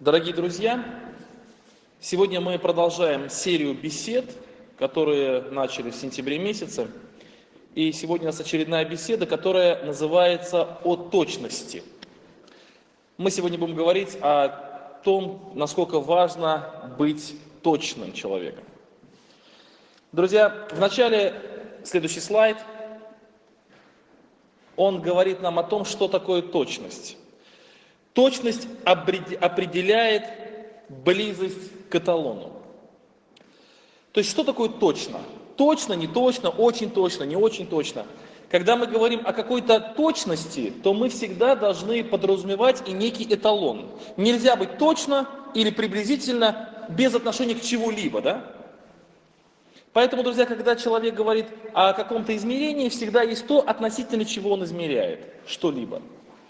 Дорогие друзья, сегодня мы продолжаем серию бесед, которые начали в сентябре месяце. И сегодня у нас очередная беседа, которая называется «О точности». Мы сегодня будем говорить о том, насколько важно быть точным человеком. Друзья, в начале следующий слайд, он говорит нам о том, что такое точность. Точность определяет близость к эталону. То есть, что такое точно? Точно, не точно, очень точно, не очень точно. Когда мы говорим о какой-то точности, то мы всегда должны подразумевать и некий эталон. Нельзя быть точно или приблизительно без отношения к чему-либо, да? Поэтому, друзья, когда человек говорит о каком-то измерении, всегда есть то, относительно чего он измеряет что-либо.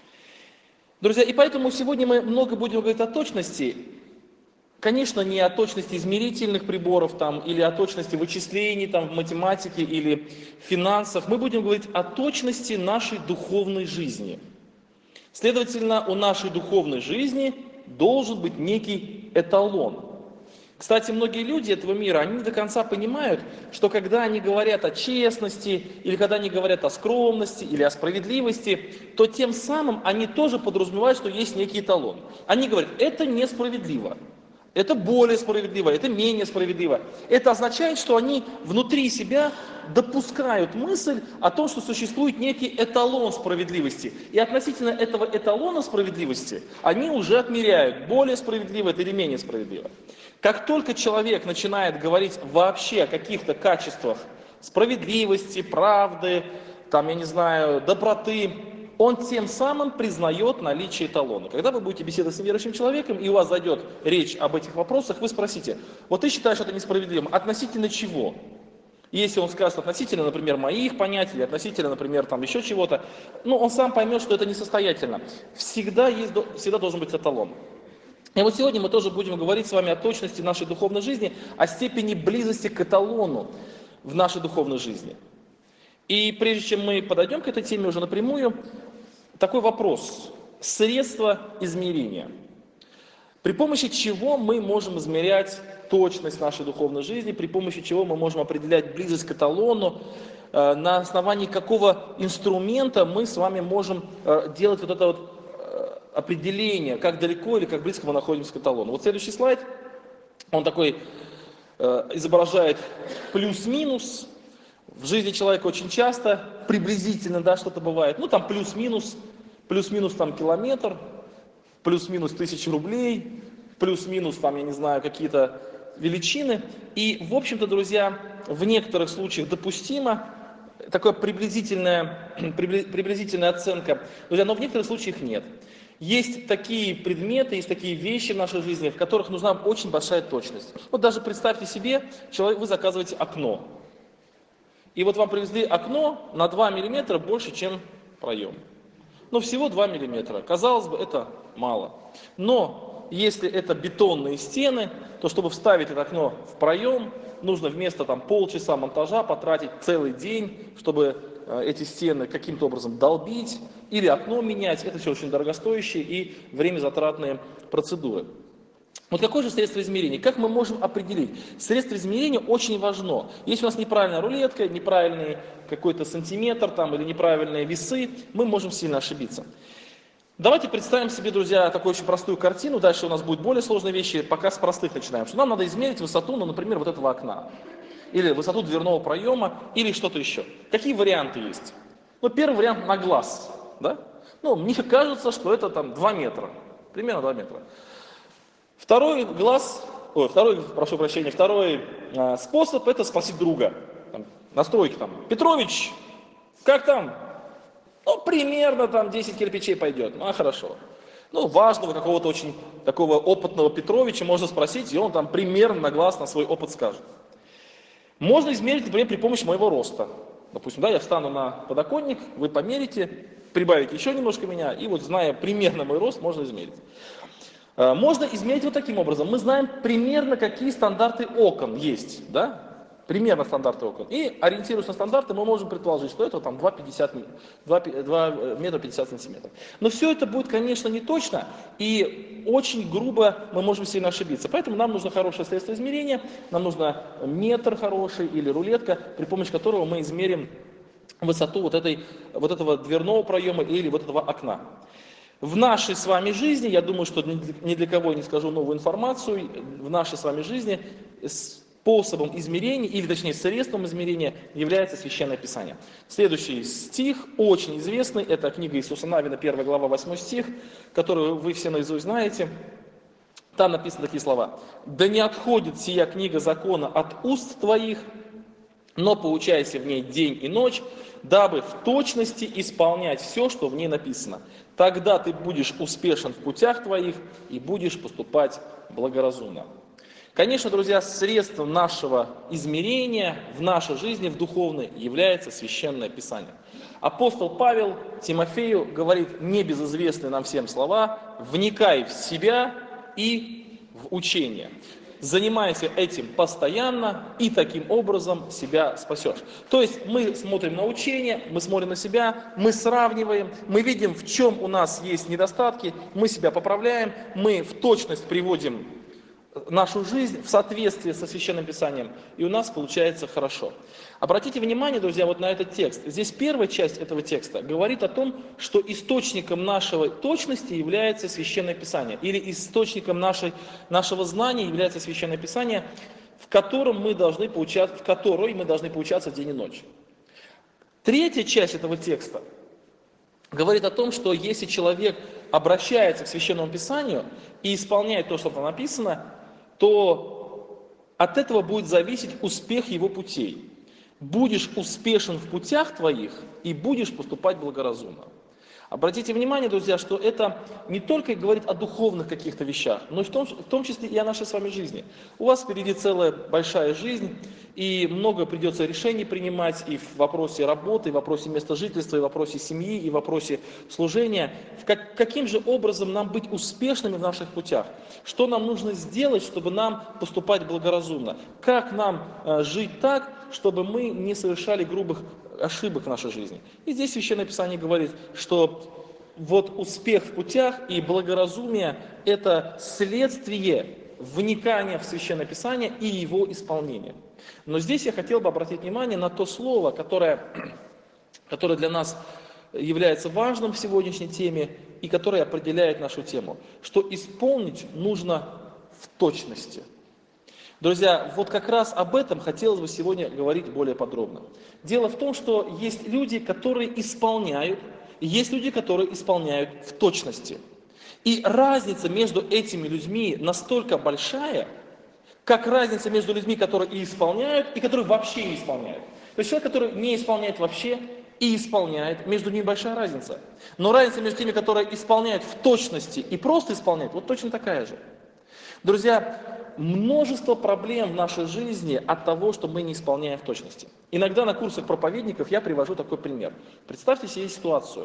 Друзья, и поэтому сегодня мы много будем говорить о точности. Конечно, не о точности измерительных приборов там, или о точности вычислений там, в математике или финансах. Мы будем говорить о точности нашей духовной жизни. Следовательно, у нашей духовной жизни должен быть некий эталон. Кстати, многие люди этого мира, они не до конца понимают, что когда они говорят о честности, или когда они говорят о скромности, или о справедливости, то тем самым они тоже подразумевают, что есть некий эталон. Они говорят, это несправедливо, это более справедливо, это менее справедливо. Это означает, что они внутри себя допускают мысль о том, что существует некий эталон справедливости. И относительно этого эталона справедливости они уже отмеряют, более справедливо это или менее справедливо. Как только человек начинает говорить вообще о каких-то качествах справедливости, правды, там, я не знаю, доброты, он тем самым признает наличие эталона. Когда вы будете беседовать с неверующим человеком, и у вас зайдет речь об этих вопросах, вы спросите, вот ты считаешь это несправедливым, относительно чего? Если он скажет относительно, например, моих понятий, или относительно, например, там еще чего-то, он сам поймет, что это несостоятельно. Всегда должен быть эталон. И вот сегодня мы тоже будем говорить с вами о точности нашей духовной жизни, о степени близости к эталону в нашей духовной жизни. И прежде чем мы подойдем к этой теме уже напрямую, такой вопрос. Средства измерения. При помощи чего мы можем измерять точность нашей духовной жизни, при помощи чего мы можем определять близость к эталону, на основании какого инструмента мы с вами можем делать вот это вот определение, как далеко или как близко мы находимся к эталону. Вот следующий слайд, он такой изображает плюс-минус. В жизни человека очень часто приблизительно, да, что-то бывает. Там плюс-минус там километр, плюс-минус 1000 рублей, плюс-минус там, я не знаю, какие-то величины. И, в общем-то, друзья, в некоторых случаях допустимо такая приблизительная оценка, друзья, но в некоторых случаях нет. Есть такие предметы, есть такие вещи в нашей жизни, в которых нужна очень большая точность. Вот даже представьте себе, вы заказываете окно. И вот вам привезли окно на 2 миллиметра больше, чем проем. Всего 2 миллиметра. Казалось бы, это мало. Но если это бетонные стены, то чтобы вставить это окно в проем, нужно вместо полчаса монтажа потратить целый день, чтобы эти стены каким-то образом долбить или окно менять. Это все очень дорогостоящие и времязатратные процедуры. Вот какое же средство измерения? Как мы можем определить? Средство измерения очень важно. Если у нас неправильная рулетка, неправильный какой-то сантиметр или неправильные весы, мы можем сильно ошибиться. Давайте представим себе, друзья, такую очень простую картину. Дальше у нас будут более сложные вещи, пока с простых начинаем. Что нам надо измерить высоту, например, вот этого окна. Или высоту дверного проема, или что-то еще. Какие варианты есть? Первый вариант на глаз. Да? Мне кажется, что это 2 метра. Примерно 2 метра. Второй способ – это спросить друга. Настройки Петрович, как там? Примерно 10 кирпичей пойдет. Хорошо. Важного какого-то очень такого опытного Петровича можно спросить, и он примерно на глаз на свой опыт скажет. Можно измерить, например, при помощи моего роста. Допустим, я встану на подоконник, вы померите, прибавите еще немножко меня, и вот зная примерно мой рост, можно измерить. Можно измерить вот таким образом. Мы знаем примерно, какие стандарты окон есть. Да? Примерно стандарты окон. И ориентируясь на стандарты, мы можем предположить, что это там 2 метра 50 сантиметров. Но все это будет, конечно, не точно, и очень грубо мы можем сильно ошибиться. Поэтому нам нужно хорошее средство измерения, нам нужно метр хороший или рулетка, при помощи которого мы измерим высоту вот этого дверного проема или вот этого окна. В нашей с вами жизни, я думаю, что ни для кого не скажу новую информацию, в нашей с вами жизни способом измерения, или точнее средством измерения, является Священное Писание. Следующий стих, очень известный, это книга Иисуса Навина, 1 глава, 8 стих, которую вы все наизусть знаете. Там написаны такие слова. «Да не отходит сия книга закона от уст твоих, но поучайся в ней день и ночь, дабы в точности исполнять все, что в ней написано. Тогда ты будешь успешен в путях твоих и будешь поступать благоразумно». Конечно, друзья, средством нашего измерения в нашей жизни, в духовной, является Священное Писание. Апостол Павел Тимофею говорит небезызвестные нам всем слова: «Вникай в себя и в учение». Занимайся этим постоянно, и таким образом себя спасешь. То есть мы смотрим на учение, мы смотрим на себя, мы сравниваем, мы видим, в чем у нас есть недостатки, мы себя поправляем, мы в точность приводим нашу жизнь в соответствии со Священным Писанием, и у нас получается хорошо. Обратите внимание, друзья, вот на этот текст. Здесь первая часть этого текста говорит о том, что источником нашей точности является Священное Писание, или источником нашего знания является Священное Писание, в которой мы должны поучаться день и ночь. Третья часть этого текста говорит о том, что если человек обращается к Священному Писанию и исполняет то, что там написано, то от этого будет зависеть успех его путей. Будешь успешен в путях твоих и будешь поступать благоразумно. Обратите внимание, друзья, что это не только говорит о духовных каких-то вещах, но и в том числе и о нашей с вами жизни. У вас впереди целая большая жизнь, и много придется решений принимать и в вопросе работы, и в вопросе места жительства, и в вопросе семьи, и в вопросе служения. Каким же образом нам быть успешными в наших путях? Что нам нужно сделать, чтобы нам поступать благоразумно? Как нам жить так, чтобы мы не совершали грубых ошибок в нашей жизни? И здесь Священное Писание говорит, что вот успех в путях и благоразумие – это следствие вникания в Священное Писание и его исполнения. Но здесь я хотел бы обратить внимание на то слово, которое для нас является важным в сегодняшней теме и которое определяет нашу тему, что исполнить нужно в точности. Друзья, вот как раз об этом хотелось бы сегодня говорить более подробно. Дело в том, что есть люди, которые исполняют, и есть люди, которые исполняют в точности. И разница между этими людьми настолько большая, как разница между людьми, которые и исполняют, и которые вообще не исполняют. То есть человек, который не исполняет вообще и исполняет, между ними большая разница. Но разница между теми, которые исполняют в точности и просто исполняют, вот точно такая же. Друзья, множество проблем в нашей жизни от того, что мы не исполняем в точности. Иногда на курсах проповедников я привожу такой пример. Представьте себе ситуацию.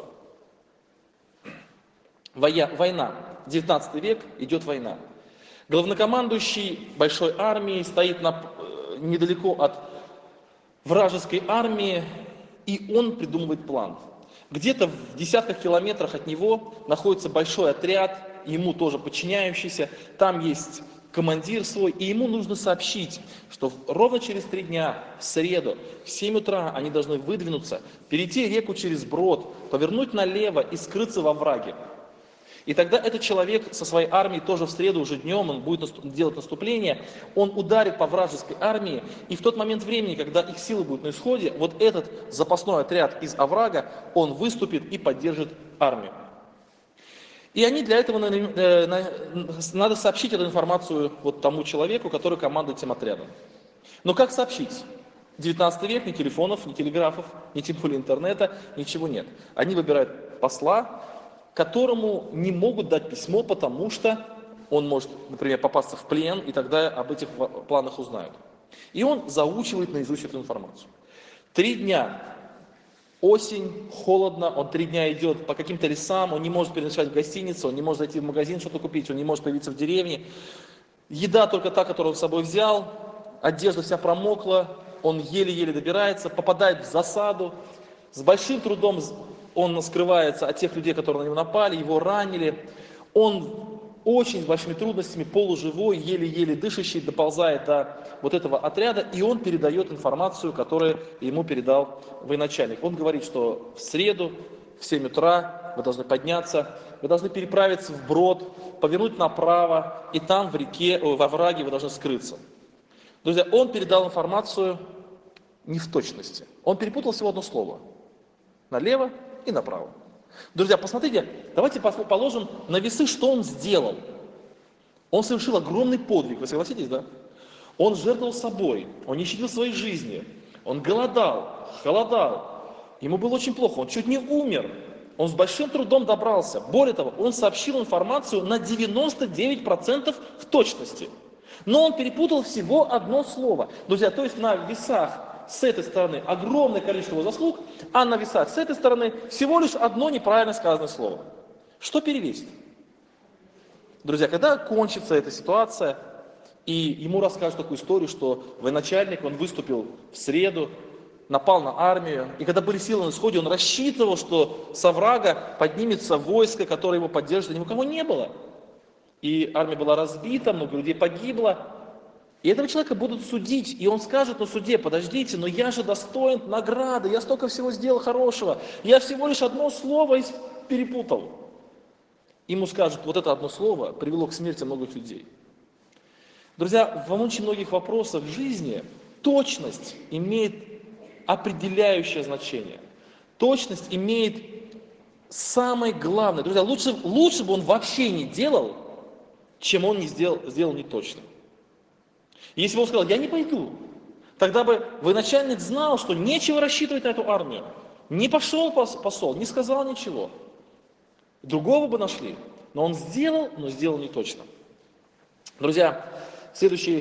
Война. 19 век, идет война. Главнокомандующий большой армией стоит недалеко от вражеской армии, и он придумывает план. Где-то в десятках километрах от него находится большой отряд, ему тоже подчиняющийся, там есть командир свой, и ему нужно сообщить, что ровно через 3 дня, в среду, в 7 утра они должны выдвинуться, перейти реку через брод, повернуть налево и скрыться во враге. И тогда этот человек со своей армией тоже в среду, уже днем, он будет делать наступление, он ударит по вражеской армии, и в тот момент времени, когда их силы будут на исходе, вот этот запасной отряд из оврага, он выступит и поддержит армию. И они для этого надо сообщить эту информацию вот тому человеку, который командует этим отрядом. Но как сообщить? 19 век, ни телефонов, ни телеграфов, ни тем более интернета, ничего нет. Они выбирают посла, которому не могут дать письмо, потому что он может, например, попасться в плен, и тогда об этих планах узнают. И он заучивает наизусть эту информацию. 3 дня. Осень, холодно, он 3 дня идет по каким-то лесам, он не может переночевать в гостинице, он не может зайти в магазин что-то купить, он не может появиться в деревне. Еда только та, которую он с собой взял, одежда вся промокла, он еле-еле добирается, попадает в засаду, с большим трудом он скрывается от тех людей, которые на него напали, его ранили. Он очень с большими трудностями, полуживой, еле-еле дышащий, доползает до вот этого отряда, и он передает информацию, которую ему передал военачальник. Он говорит, что в среду в 7 утра вы должны подняться, вы должны переправиться вброд, повернуть направо, и там в реке, во овраге вы должны скрыться. Друзья, он передал информацию не в точности. Он перепутал всего одно слово. Налево и направо. Друзья, посмотрите, давайте положим на весы, что он сделал. Он совершил огромный подвиг, вы согласитесь, да? Он жертвовал собой, он не щадил своей жизни, он голодал, холодал, ему было очень плохо, он чуть не умер, он с большим трудом добрался. Более того, он сообщил информацию на 99% в точности. Но он перепутал всего одно слово. Друзья, то есть на весах с этой стороны огромное количество его заслуг, а на весах с этой стороны всего лишь одно неправильно сказанное слово. Что перевесит? Друзья, когда кончится эта ситуация, и ему расскажут такую историю, что военачальник, он выступил в среду, напал на армию, и когда были силы на исходе, он рассчитывал, что с оврага поднимется войско, которое его поддержит, и никого не было. И армия была разбита, много людей погибло. И этого человека будут судить, и он скажет на суде: подождите, но я же достоин награды, я столько всего сделал хорошего, я всего лишь одно слово перепутал. Ему скажут: вот это одно слово привело к смерти многих людей. Друзья, в очень многих вопросах в жизни точность имеет определяющее значение. Точность имеет самое главное. Друзья, лучше бы он вообще не делал, чем он не сделал неточно. Если бы он сказал: я не пойду, тогда бы военачальник знал, что нечего рассчитывать на эту армию. Не пошел посол, не сказал ничего. Другого бы нашли. Но он сделал, но сделал не точно. Друзья, следующий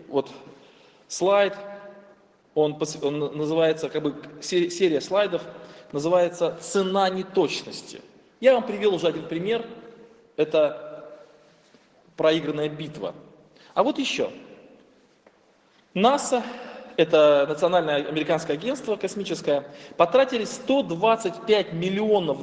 слайд, он называется, серия слайдов, называется «Цена неточности». Я вам привел уже один пример. Это проигранная битва. А вот еще. НАСА, это Национальное американское агентство космическое, потратили $125 миллионов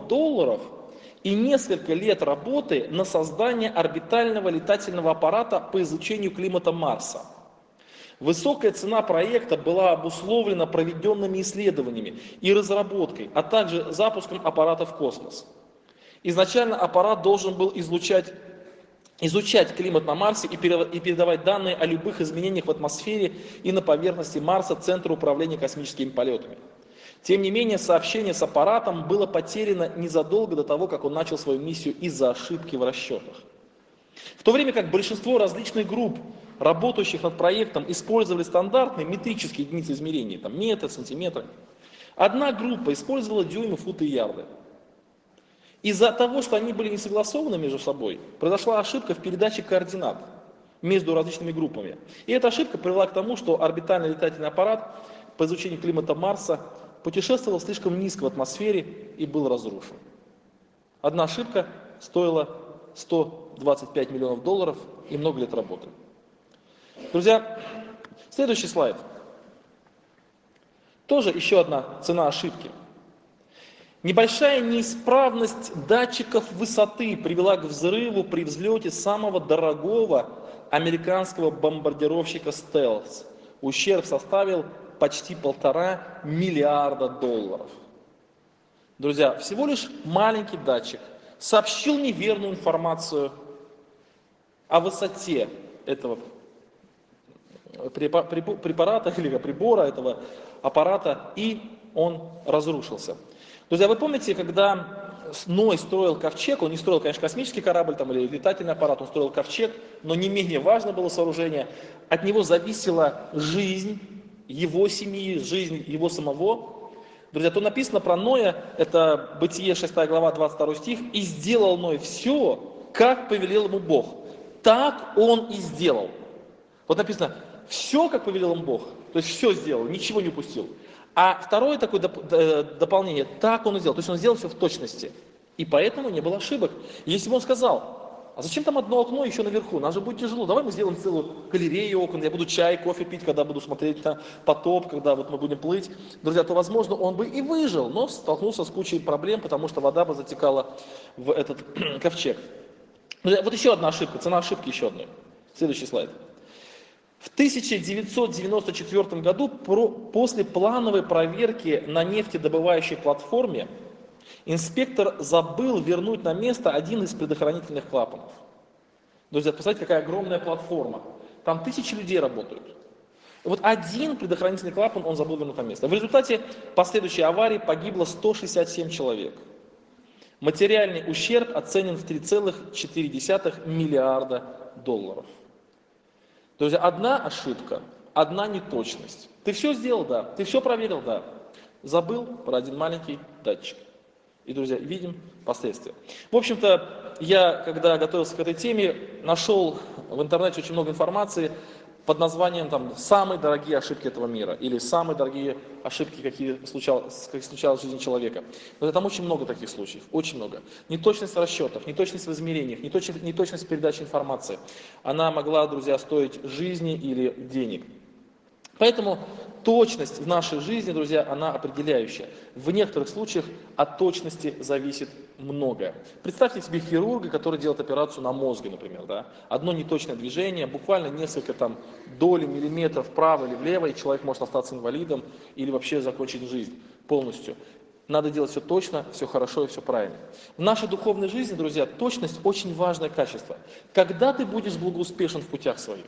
и несколько лет работы на создание орбитального летательного аппарата по изучению климата Марса. Высокая цена проекта была обусловлена проведенными исследованиями и разработкой, а также запуском аппарата в космос. Изначально аппарат должен был изучать климат на Марсе и передавать данные о любых изменениях в атмосфере и на поверхности Марса Центру управления космическими полетами. Тем не менее, сообщение с аппаратом было потеряно незадолго до того, как он начал свою миссию из-за ошибки в расчетах. В то время как большинство различных групп, работающих над проектом, использовали стандартные метрические единицы измерения, там метр, сантиметр, одна группа использовала дюймы, футы и ярды. Из-за того, что они были не согласованы между собой, произошла ошибка в передаче координат между различными группами. И эта ошибка привела к тому, что орбитальный летательный аппарат по изучению климата Марса путешествовал слишком низко в атмосфере и был разрушен. Одна ошибка стоила $125 миллионов и много лет работы. Друзья, следующий слайд. Тоже еще одна цена ошибки. Небольшая неисправность датчиков высоты привела к взрыву при взлете самого дорогого американского бомбардировщика «Стелс». Ущерб составил почти $1,5 миллиарда. Друзья, всего лишь маленький датчик сообщил неверную информацию о высоте этого препарата или прибора, этого аппарата, и он разрушился. Друзья, вы помните, когда Ной строил ковчег, он не строил, конечно, космический корабль или летательный аппарат, он строил ковчег, но не менее важно было сооружение. От него зависела жизнь его семьи, жизнь его самого. Друзья, то написано про Ноя, это Бытие 6 глава, 22 стих, «И сделал Ной все, как повелел ему Бог». Так он и сделал. Вот написано, все, как повелел ему Бог, то есть все сделал, ничего не упустил. А второе такое дополнение, так он и сделал, то есть он сделал все в точности. И поэтому не было ошибок. Если бы он сказал: А зачем там одно окно еще наверху? Нам же будет тяжело. Давай мы сделаем целую галерею окон. Я буду чай, кофе пить, когда буду смотреть на потоп, когда вот мы будем плыть. Друзья, то, возможно, он бы и выжил, но столкнулся с кучей проблем, потому что вода бы затекала в этот ковчег. Друзья, вот еще одна ошибка, цена ошибки еще одной. Следующий слайд. В 1994 году после плановой проверки на нефтедобывающей платформе инспектор забыл вернуть на место один из предохранительных клапанов. Друзья, посмотрите, какая огромная платформа. Там тысячи людей работают. И вот один предохранительный клапан он забыл вернуть на место. В результате последующей аварии погибло 167 человек. Материальный ущерб оценен в 3,4 миллиарда долларов. Друзья, одна ошибка, одна неточность. Ты все сделал, да. Ты все проверил, да. Забыл про один маленький датчик. И, друзья, видим последствия. В общем-то, я, когда готовился к этой теме, нашел в интернете очень много информации под названием там, «Самые дорогие ошибки этого мира» или «Самые дорогие ошибки, какие случалось в жизни человека». Но там очень много таких случаев, очень много. Неточность в расчетах, неточность в измерениях, неточность в передаче информации. Она могла, друзья, стоить жизни или денег. Поэтому точность в нашей жизни, друзья, она определяющая. В некоторых случаях от точности зависит многое. Представьте себе хирурга, который делает операцию на мозге, например. Да? Одно неточное движение, буквально несколько там, долей миллиметров вправо или влево, и человек может остаться инвалидом или вообще закончить жизнь полностью. Надо делать все точно, все хорошо и все правильно. В нашей духовной жизни, друзья, точность очень важное качество. Когда ты будешь благоуспешен в путях своих?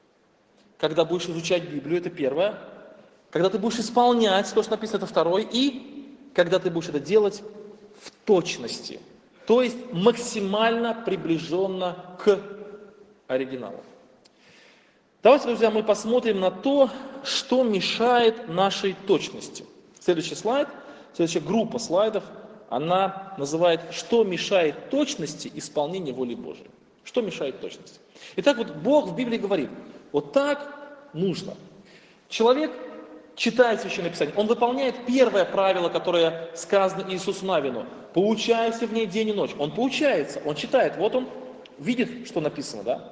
Когда будешь изучать Библию, это первое. Когда ты будешь исполнять то, что написано, это второе. И когда ты будешь это делать в точности. То есть максимально приближенно к оригиналу. Давайте, друзья, мы посмотрим на то, что мешает нашей точности. Следующий слайд, следующая группа слайдов, она называет «Что мешает точности исполнения воли Божией». Что мешает точности? Итак, вот Бог в Библии говорит, вот так нужно. Человек читает Священное Писание, он выполняет первое правило, которое сказано Иисусу Навину. Поучайся в ней день и ночь. Он поучается, он читает, вот он видит, что написано, да?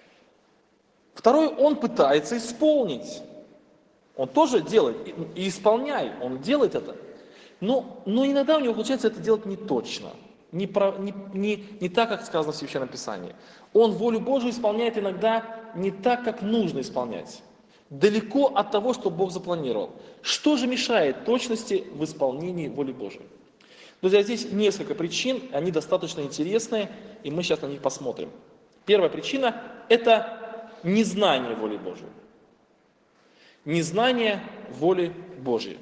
Второе, он пытается исполнить. Он тоже делает и исполняет, он делает это. Но иногда у него получается это делать не точно. Не так, как сказано в Священном Писании. Он волю Божию исполняет иногда не так, как нужно исполнять. Далеко от того, что Бог запланировал. Что же мешает точности в исполнении воли Божией? Друзья, здесь несколько причин, они достаточно интересные, и мы сейчас на них посмотрим. Первая причина – это незнание воли Божией. Незнание воли Божией.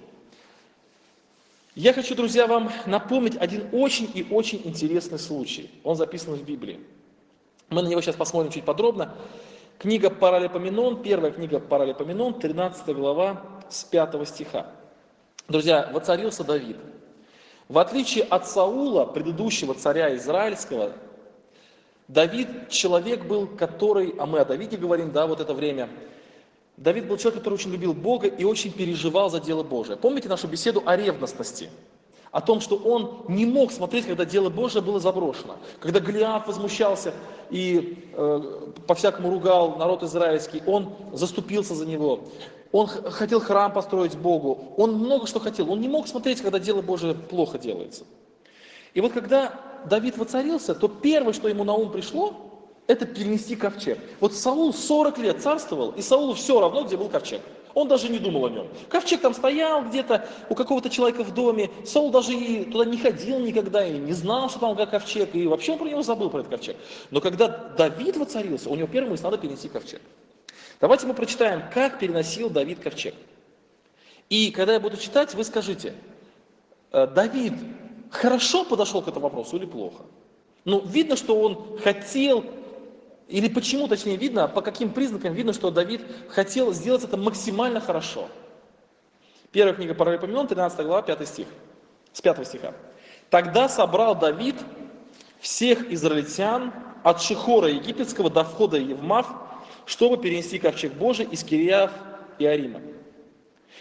Я хочу, друзья, вам напомнить один очень и очень интересный случай. Он записан в Библии. Мы на него сейчас посмотрим чуть подробно. Книга Паралипоменон, первая книга Паралипоменон, 13 глава, с 5 стиха. Друзья, воцарился Давид. В отличие от Саула, предыдущего царя израильского, Давид человек был, который, а мы о Давиде говорим, да, вот это время. Давид был человек, который очень любил Бога и очень переживал за дело Божие. Помните нашу беседу о ревностности? О том, что он не мог смотреть, когда дело Божие было заброшено. Когда Голиаф возмущался и по-всякому ругал народ израильский, он заступился за него. Он хотел храм построить Богу. Он много что хотел. Он не мог смотреть, когда дело Божие плохо делается. И вот когда Давид воцарился, то первое, что ему на ум пришло, это перенести ковчег. Вот Саул 40 лет царствовал, и Саулу все равно, где был ковчег. Он даже не думал о нем. Ковчег там стоял где-то у какого-то человека в доме. Саул даже и туда не ходил никогда, и не знал, что там ковчег, и вообще он про него забыл, про этот ковчег. Но когда Давид воцарился, у него первым надо перенести ковчег. Давайте мы прочитаем, как переносил Давид ковчег. И когда я буду читать, вы скажите, Давид хорошо подошел к этому вопросу или плохо? Ну, видно, что он хотел, или почему, точнее, видно, по каким признакам видно, что Давид хотел сделать это максимально хорошо. Первая книга Паралипоменон, 13 глава, 5 стих, с 5 стиха. «Тогда собрал Давид всех израильтян от Шихора египетского до входа в Евмав, чтобы перенести ковчег Божий из Кирьяв и Арима.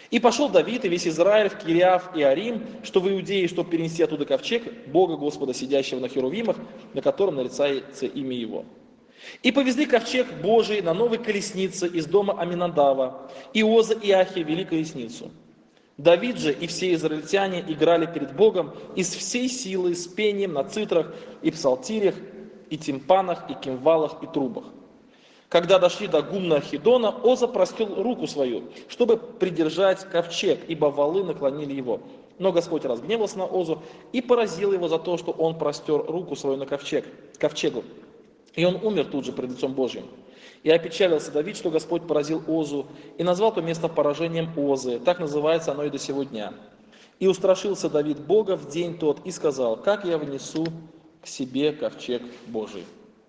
И пошел Давид и весь Израиль в Кириав и Арим, что в Иудее, чтобы перенести оттуда ковчег Бога Господа, сидящего на херувимах, на котором нарицается имя Его. И повезли ковчег Божий на новой колеснице из дома Аминадава. Иоза и Ахия вели колесницу. Давид же и все израильтяне играли перед Богом из всей силы, с пением на цитрах и псалтирях, и тимпанах, и кимвалах, и трубах. Когда дошли до гумна Хидона, Оза простел руку свою, чтобы придержать ковчег, ибо валы наклонили его. Но Господь разгневался на Озу и поразил его за то, что он простер руку свою на ковчегу. И он умер тут же пред лицом Божьим. И опечалился Давид, что Господь поразил Озу, и назвал то место поражением Озы. Так называется оно и до сего дня. И устрашился Давид Бога в день тот, и сказал: как я внесу к себе ковчег Божий.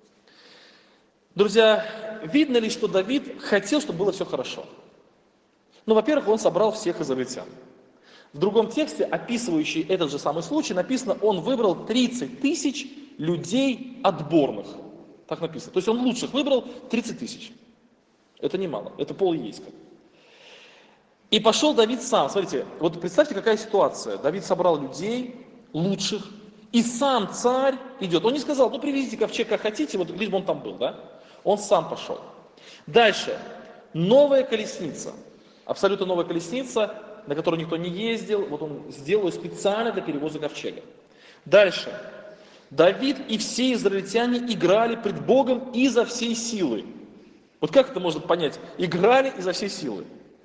Друзья, видно ли, что Давид хотел, чтобы было все хорошо? Ну, во-первых, он собрал всех израильтян. В другом тексте, описывающий этот же самый случай, написано, он выбрал 30 тысяч людей отборных. Так написано. То есть он лучших выбрал 30 тысяч. Это немало, это пол-ейска. И пошел Давид сам. Смотрите, вот представьте, какая ситуация. Давид собрал людей лучших, и сам царь идет. Он не сказал: ну привезите ковчег как хотите, вот лишь бы он там был, да? Он сам пошел. Дальше. Новая колесница. Абсолютно новая колесница, на которой никто не ездил. Вот он сделал ее специально для перевоза ковчега. Дальше. Давид и все израильтяне играли пред Богом изо всей силы. Вот как это можно понять? Играли изо всей силы.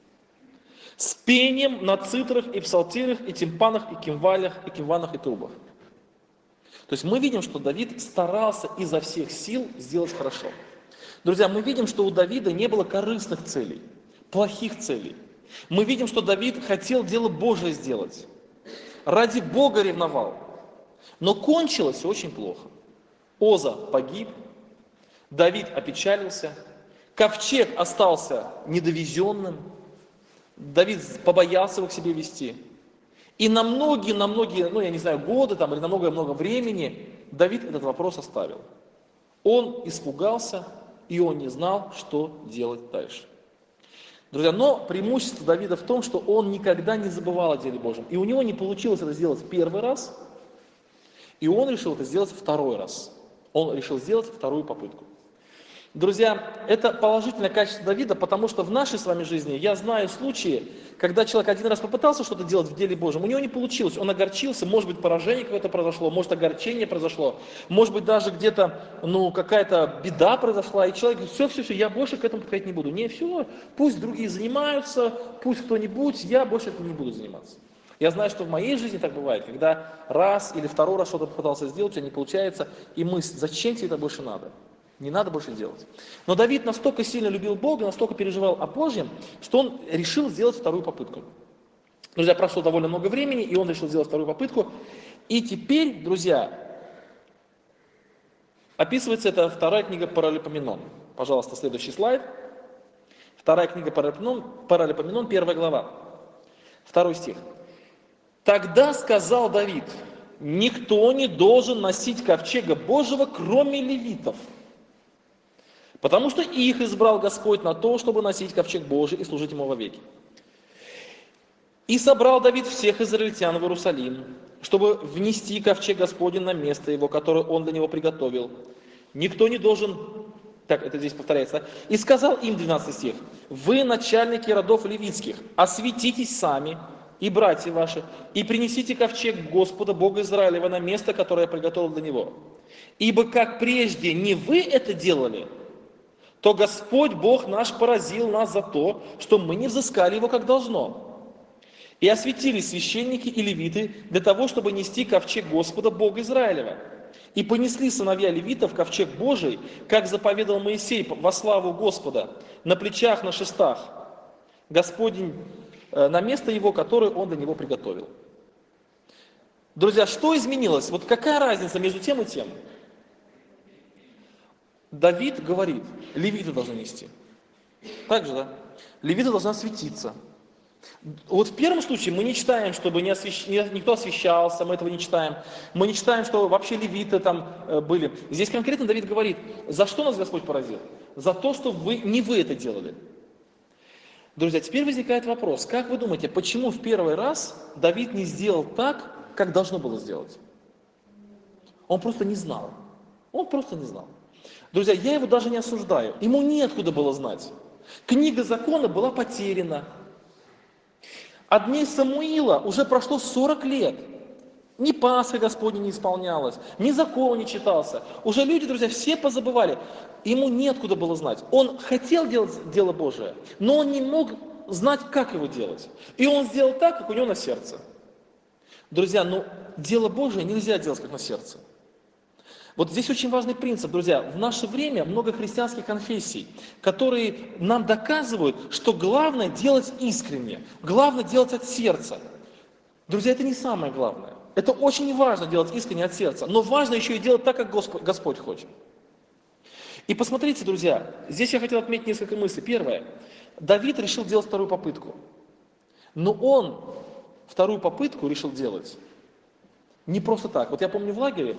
С пением на цитрах и псалтирях, и тимпанах, и кимванах, и трубах. То есть мы видим, что Давид старался изо всех сил сделать хорошо. Друзья, мы видим, что у Давида не было корыстных целей, плохих целей. Мы видим, что Давид хотел дело Божие сделать. Ради Бога ревновал. Но кончилось все очень плохо. Оза погиб, Давид опечалился, ковчег остался недовезенным, Давид побоялся его к себе вести. И на многие, ну я не знаю, годы там, или на много-много времени Давид этот вопрос оставил. Он испугался, и он не знал, что делать дальше. Друзья, но преимущество Давида в том, что он никогда не забывал о деле Божьем. И у него не получилось это сделать первый раз, и он решил это сделать второй раз. Он решил сделать вторую попытку. Друзья, это положительное качество Давида, потому что в нашей с вами жизни я знаю случаи, когда человек один раз попытался что-то делать в деле Божьем, у него не получилось, он огорчился, может быть, поражение какое-то произошло, может, огорчение произошло, может быть, даже где-то, какая-то беда произошла, и человек говорит: все, я больше к этому подходить не буду. Не, все, пусть другие занимаются, пусть кто-нибудь, я больше этим не буду заниматься. Я знаю, что в моей жизни так бывает, когда раз или второй раз что-то попытался сделать, у тебя не получается, и мысль: зачем тебе это больше надо? Не надо больше делать. Но Давид настолько сильно любил Бога, настолько переживал о Божьем, что он решил сделать вторую попытку. Друзья, прошло довольно много времени, и он решил сделать вторую попытку. И теперь, друзья, описывается это вторая книга Паралипоменон. Пожалуйста, следующий слайд. Вторая книга Паралипоменон, 1 глава, 2 стих. «Тогда сказал Давид: никто не должен носить ковчега Божьего, кроме левитов, потому что их избрал Господь на то, чтобы носить ковчег Божий и служить ему вовеки. И собрал Давид всех израильтян в Иерусалим, чтобы внести ковчег Господень на место его, которое он для него приготовил. Никто не должен...» Так, это здесь повторяется. Да? «И сказал им», 12 стих, «вы, начальники родов левитских, осветитесь сами и братья ваши, и принесите ковчег Господа, Бога Израилева, на место, которое я приготовил для него. Ибо как прежде не вы это делали, то Господь Бог наш поразил нас за то, что мы не взыскали его как должно. И осветились священники и левиты для того, чтобы нести ковчег Господа, Бога Израилева. И понесли сыновья левитов ковчег Божий, как заповедал Моисей во славу Господа, на плечах, на шестах, Господень, на место его, которое он для него приготовил». Друзья, что изменилось? Вот какая разница между тем и тем? Давид говорит: левиты должны нести. Так же, да? Левиты должны осветиться. Вот в первом случае мы не читаем, чтобы никто освящался, мы этого не читаем. Мы не читаем, что вообще левиты там были. Здесь конкретно Давид говорит: за что нас Господь поразил? За то, что не вы это делали. Друзья, теперь возникает вопрос, как вы думаете, почему в первый раз Давид не сделал так, как должно было сделать? Он просто не знал. Он просто не знал. Друзья, я его даже не осуждаю. Ему неоткуда было знать. Книга закона была потеряна. От дней Самуила уже прошло 40 лет. Ни Пасха Господня не исполнялась, ни закон не читался. Уже люди, друзья, все позабывали. Ему неоткуда было знать. Он хотел делать дело Божие, но он не мог знать, как его делать. И он сделал так, как у него на сердце. Друзья, дело Божие нельзя делать, как на сердце. Вот здесь очень важный принцип, друзья. В наше время много христианских конфессий, которые нам доказывают, что главное делать искренне, главное делать от сердца. Друзья, это не самое главное. Это очень важно делать искренне от сердца, но важно еще и делать так, как Господь хочет. И посмотрите, друзья, здесь я хотел отметить несколько мыслей. Первое. Давид решил делать вторую попытку. Но он вторую попытку решил делать не просто так. Вот я помню в лагере,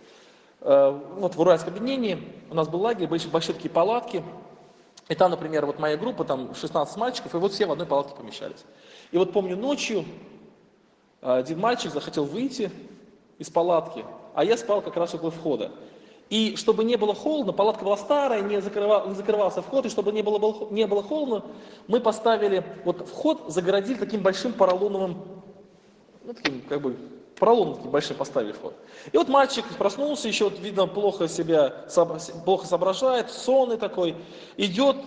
вот в Уральском объединении, у нас был лагерь, большие такие палатки. И там, например, вот моя группа, там 16 мальчиков, и вот все в одной палатке помещались. И вот помню ночью один мальчик захотел выйти из палатки, а я спал как раз около входа. И чтобы не было холодно, палатка была старая, не закрывался вход, и чтобы не было холодно, мы поставили, вот вход загородили таким большим поролоновым, таким поролон таким большим поставили вход. И вот мальчик проснулся, еще вот, видно, плохо соображает, сонный такой, идет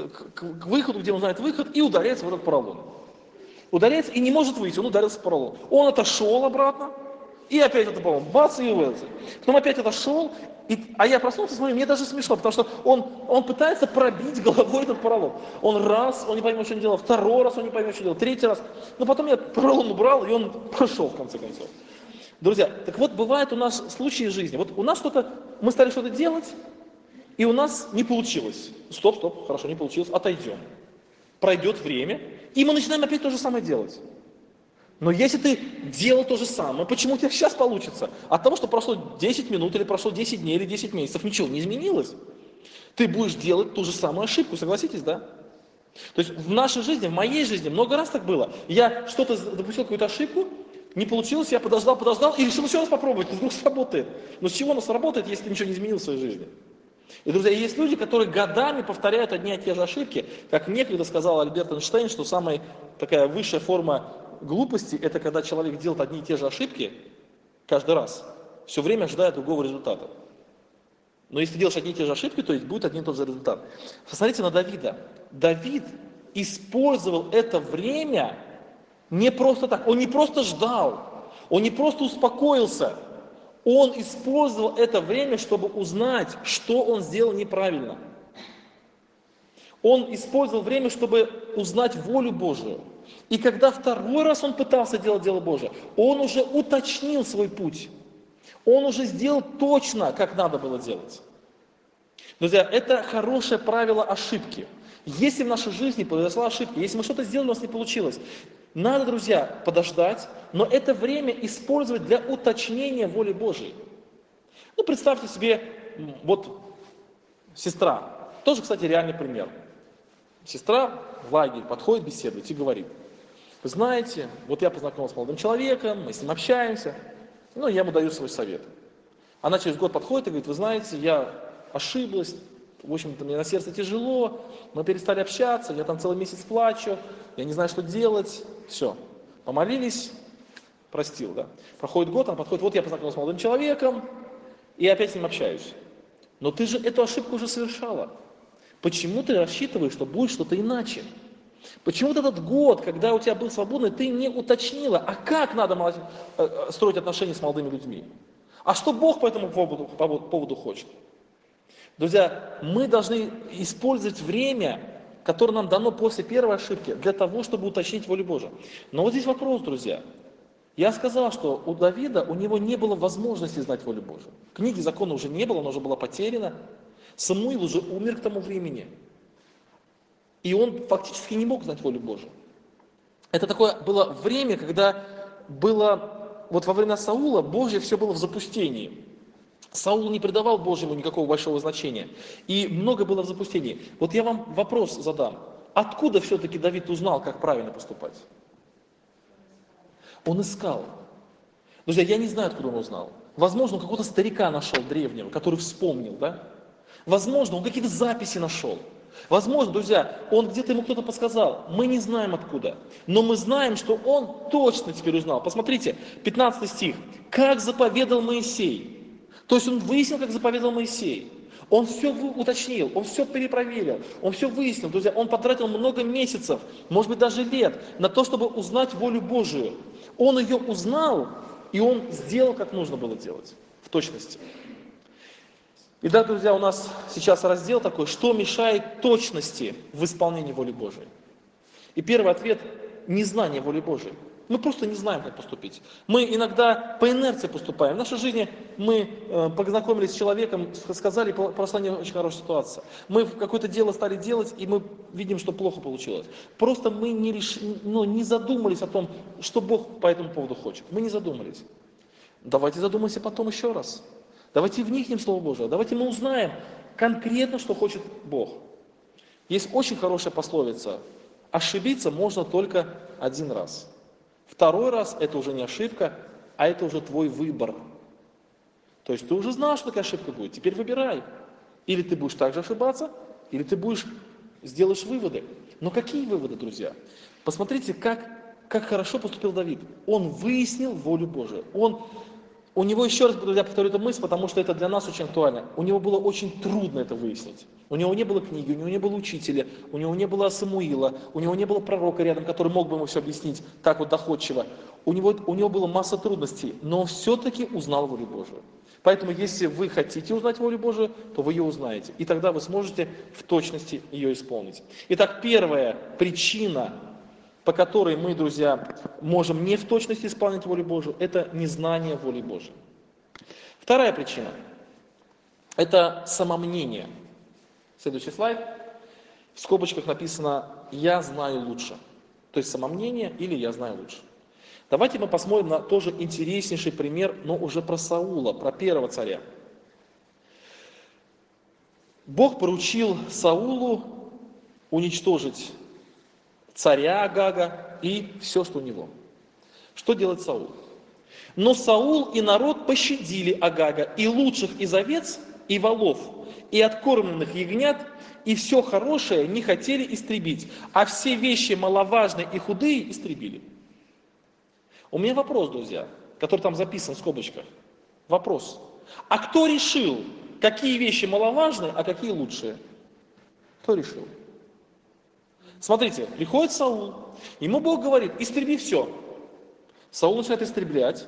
к выходу, где он знает выход, и ударяется в этот поролон. Ударяется и не может выйти, он ударился в поролон. Он отошел обратно, и опять это поролон, бац, и вылез. Потом опять отошел, а я проснулся, смотрю, мне даже смешно, потому что он пытается пробить головой этот поролон. Он не поймет, что он делал, второй раз он не поймет, что делал, третий раз. Но потом я поролон убрал, и он прошел в конце концов. Друзья, так вот бывает у нас случаи в жизни. Вот у нас мы стали что-то делать, и у нас не получилось. Стоп, хорошо, не получилось, отойдем. Пройдет время, и мы начинаем опять то же самое делать. Но если ты делал то же самое, почему у тебя сейчас получится? От того, что прошло 10 минут, или прошло 10 дней, или 10 месяцев, ничего не изменилось. Ты будешь делать ту же самую ошибку, согласитесь, да? То есть в нашей жизни, в моей жизни много раз так было. Я что-то допустил, какую-то ошибку, не получилось, я подождал, и решил еще раз попробовать, вдруг сработает. Но с чего оно сработает, если ничего не изменилось в своей жизни? И, друзья, есть люди, которые годами повторяют одни и те же ошибки. Как некогда сказал Альберт Эйнштейн, что самая такая высшая форма глупости – это когда человек делает одни и те же ошибки каждый раз, все время ожидая другого результата. Но если ты делаешь одни и те же ошибки, то будет один и тот же результат. Посмотрите на Давида. Давид использовал это время не просто так. Он не просто ждал, он не просто успокоился. Он использовал это время, чтобы узнать, что он сделал неправильно. Он использовал время, чтобы узнать волю Божию. И когда второй раз он пытался делать дело Божие, он уже уточнил свой путь. Он уже сделал точно, как надо было делать. Друзья, это хорошее правило ошибки. Если в нашей жизни произошла ошибка, если мы что-то сделали, у нас не получилось, надо, друзья, подождать, но это время использовать для уточнения воли Божией. Представьте себе, вот сестра, тоже, кстати, реальный пример. Сестра в лагерь подходит беседовать и говорит: вы знаете, вот я познакомилась с молодым человеком, мы с ним общаемся, я ему даю свой совет. Она через год подходит и говорит: вы знаете, я ошиблась, в общем-то, мне на сердце тяжело, мы перестали общаться, я там целый месяц плачу, я не знаю, что делать. Все, помолились, простил, да. Проходит год, она подходит: вот я познакомилась с молодым человеком, и опять с ним общаюсь. Но ты же эту ошибку уже совершала. Почему ты рассчитываешь, что будет что-то иначе? Почему этот год, когда у тебя был свободный, ты не уточнила, а как надо строить отношения с молодыми людьми? А что Бог по этому поводу хочет? Друзья, мы должны использовать время, которое нам дано после первой ошибки, для того, чтобы уточнить волю Божию. Но вот здесь вопрос, друзья. Я сказал, что у Давида, у него не было возможности знать волю Божию. Книги закона уже не было, она уже была потеряна. Самуил уже умер к тому времени. И он фактически не мог знать волю Божию. Это такое было время, когда вот во время Саула Божье все было в запустении. Саул не придавал Божьему никакого большого значения. И много было в запустении. Вот я вам вопрос задам. откуда все-таки Давид узнал, как правильно поступать? Он искал. Друзья, я не знаю, откуда он узнал. Возможно, он какого-то старика нашел древнего, который вспомнил, да? Возможно, он какие-то записи нашел. Возможно, друзья, он где-то ему кто-то подсказал. Мы не знаем откуда. Но мы знаем, что он точно теперь узнал. Посмотрите, 15 стих. «Как заповедал Моисей». То есть он выяснил, как заповедал Моисей. Он все уточнил, он все перепроверил, он все выяснил. Друзья, он потратил много месяцев, может быть даже лет, на то, чтобы узнать волю Божию. Он ее узнал, и он сделал, как нужно было делать, в точности. Итак, друзья, у нас сейчас раздел такой, что мешает точности в исполнении воли Божией. И первый ответ – незнание воли Божией. Мы просто не знаем, как поступить. Мы иногда по инерции поступаем. В нашей жизни мы познакомились с человеком, сказали, прошла не очень хорошая ситуация. Мы какое-то дело стали делать, и мы видим, что плохо получилось. Просто мы не задумались о том, что Бог по этому поводу хочет. Мы не задумались. Давайте задумаемся потом еще раз. Давайте вникнем в Слово Божие. Давайте мы узнаем конкретно, что хочет Бог. Есть очень хорошая пословица. Ошибиться можно только один раз. Второй раз это уже не ошибка, а это уже твой выбор. То есть ты уже знал, что такая ошибка будет. Теперь выбирай. Или ты будешь так же ошибаться, или ты сделаешь выводы. Но какие выводы, друзья? Посмотрите, как хорошо поступил Давид. Он выяснил волю Божию. У него, еще раз, друзья, повторю эту мысль, потому что это для нас очень актуально. У него было очень трудно это выяснить. У него не было книги, у него не было учителя, у него не было Самуила, у него не было пророка рядом, который мог бы ему все объяснить так вот доходчиво. У него была масса трудностей, но он все-таки узнал волю Божию. Поэтому, если вы хотите узнать волю Божию, то вы ее узнаете. И тогда вы сможете в точности ее исполнить. Итак, первая причина, по которой мы, друзья, можем не в точности исполнять волю Божию, это незнание воли Божией. Вторая причина – это самомнение. Следующий слайд. В скобочках написано «я знаю лучше». То есть самомнение или «я знаю лучше». Давайте мы посмотрим на тоже интереснейший пример, но уже про Саула, про первого царя. Бог поручил Саулу уничтожить царя Агага и все, что у него. Что делает Саул? Но Саул и народ пощадили Агага, и лучших из овец, и волов, и откормленных ягнят, и все хорошее не хотели истребить, а все вещи маловажные и худые истребили. У меня вопрос, друзья, который там записан в скобочках. Вопрос. А кто решил, какие вещи маловажные, а какие лучшие? Кто решил? Смотрите, приходит Саул, ему Бог говорит, истреби все. Саул начинает истреблять,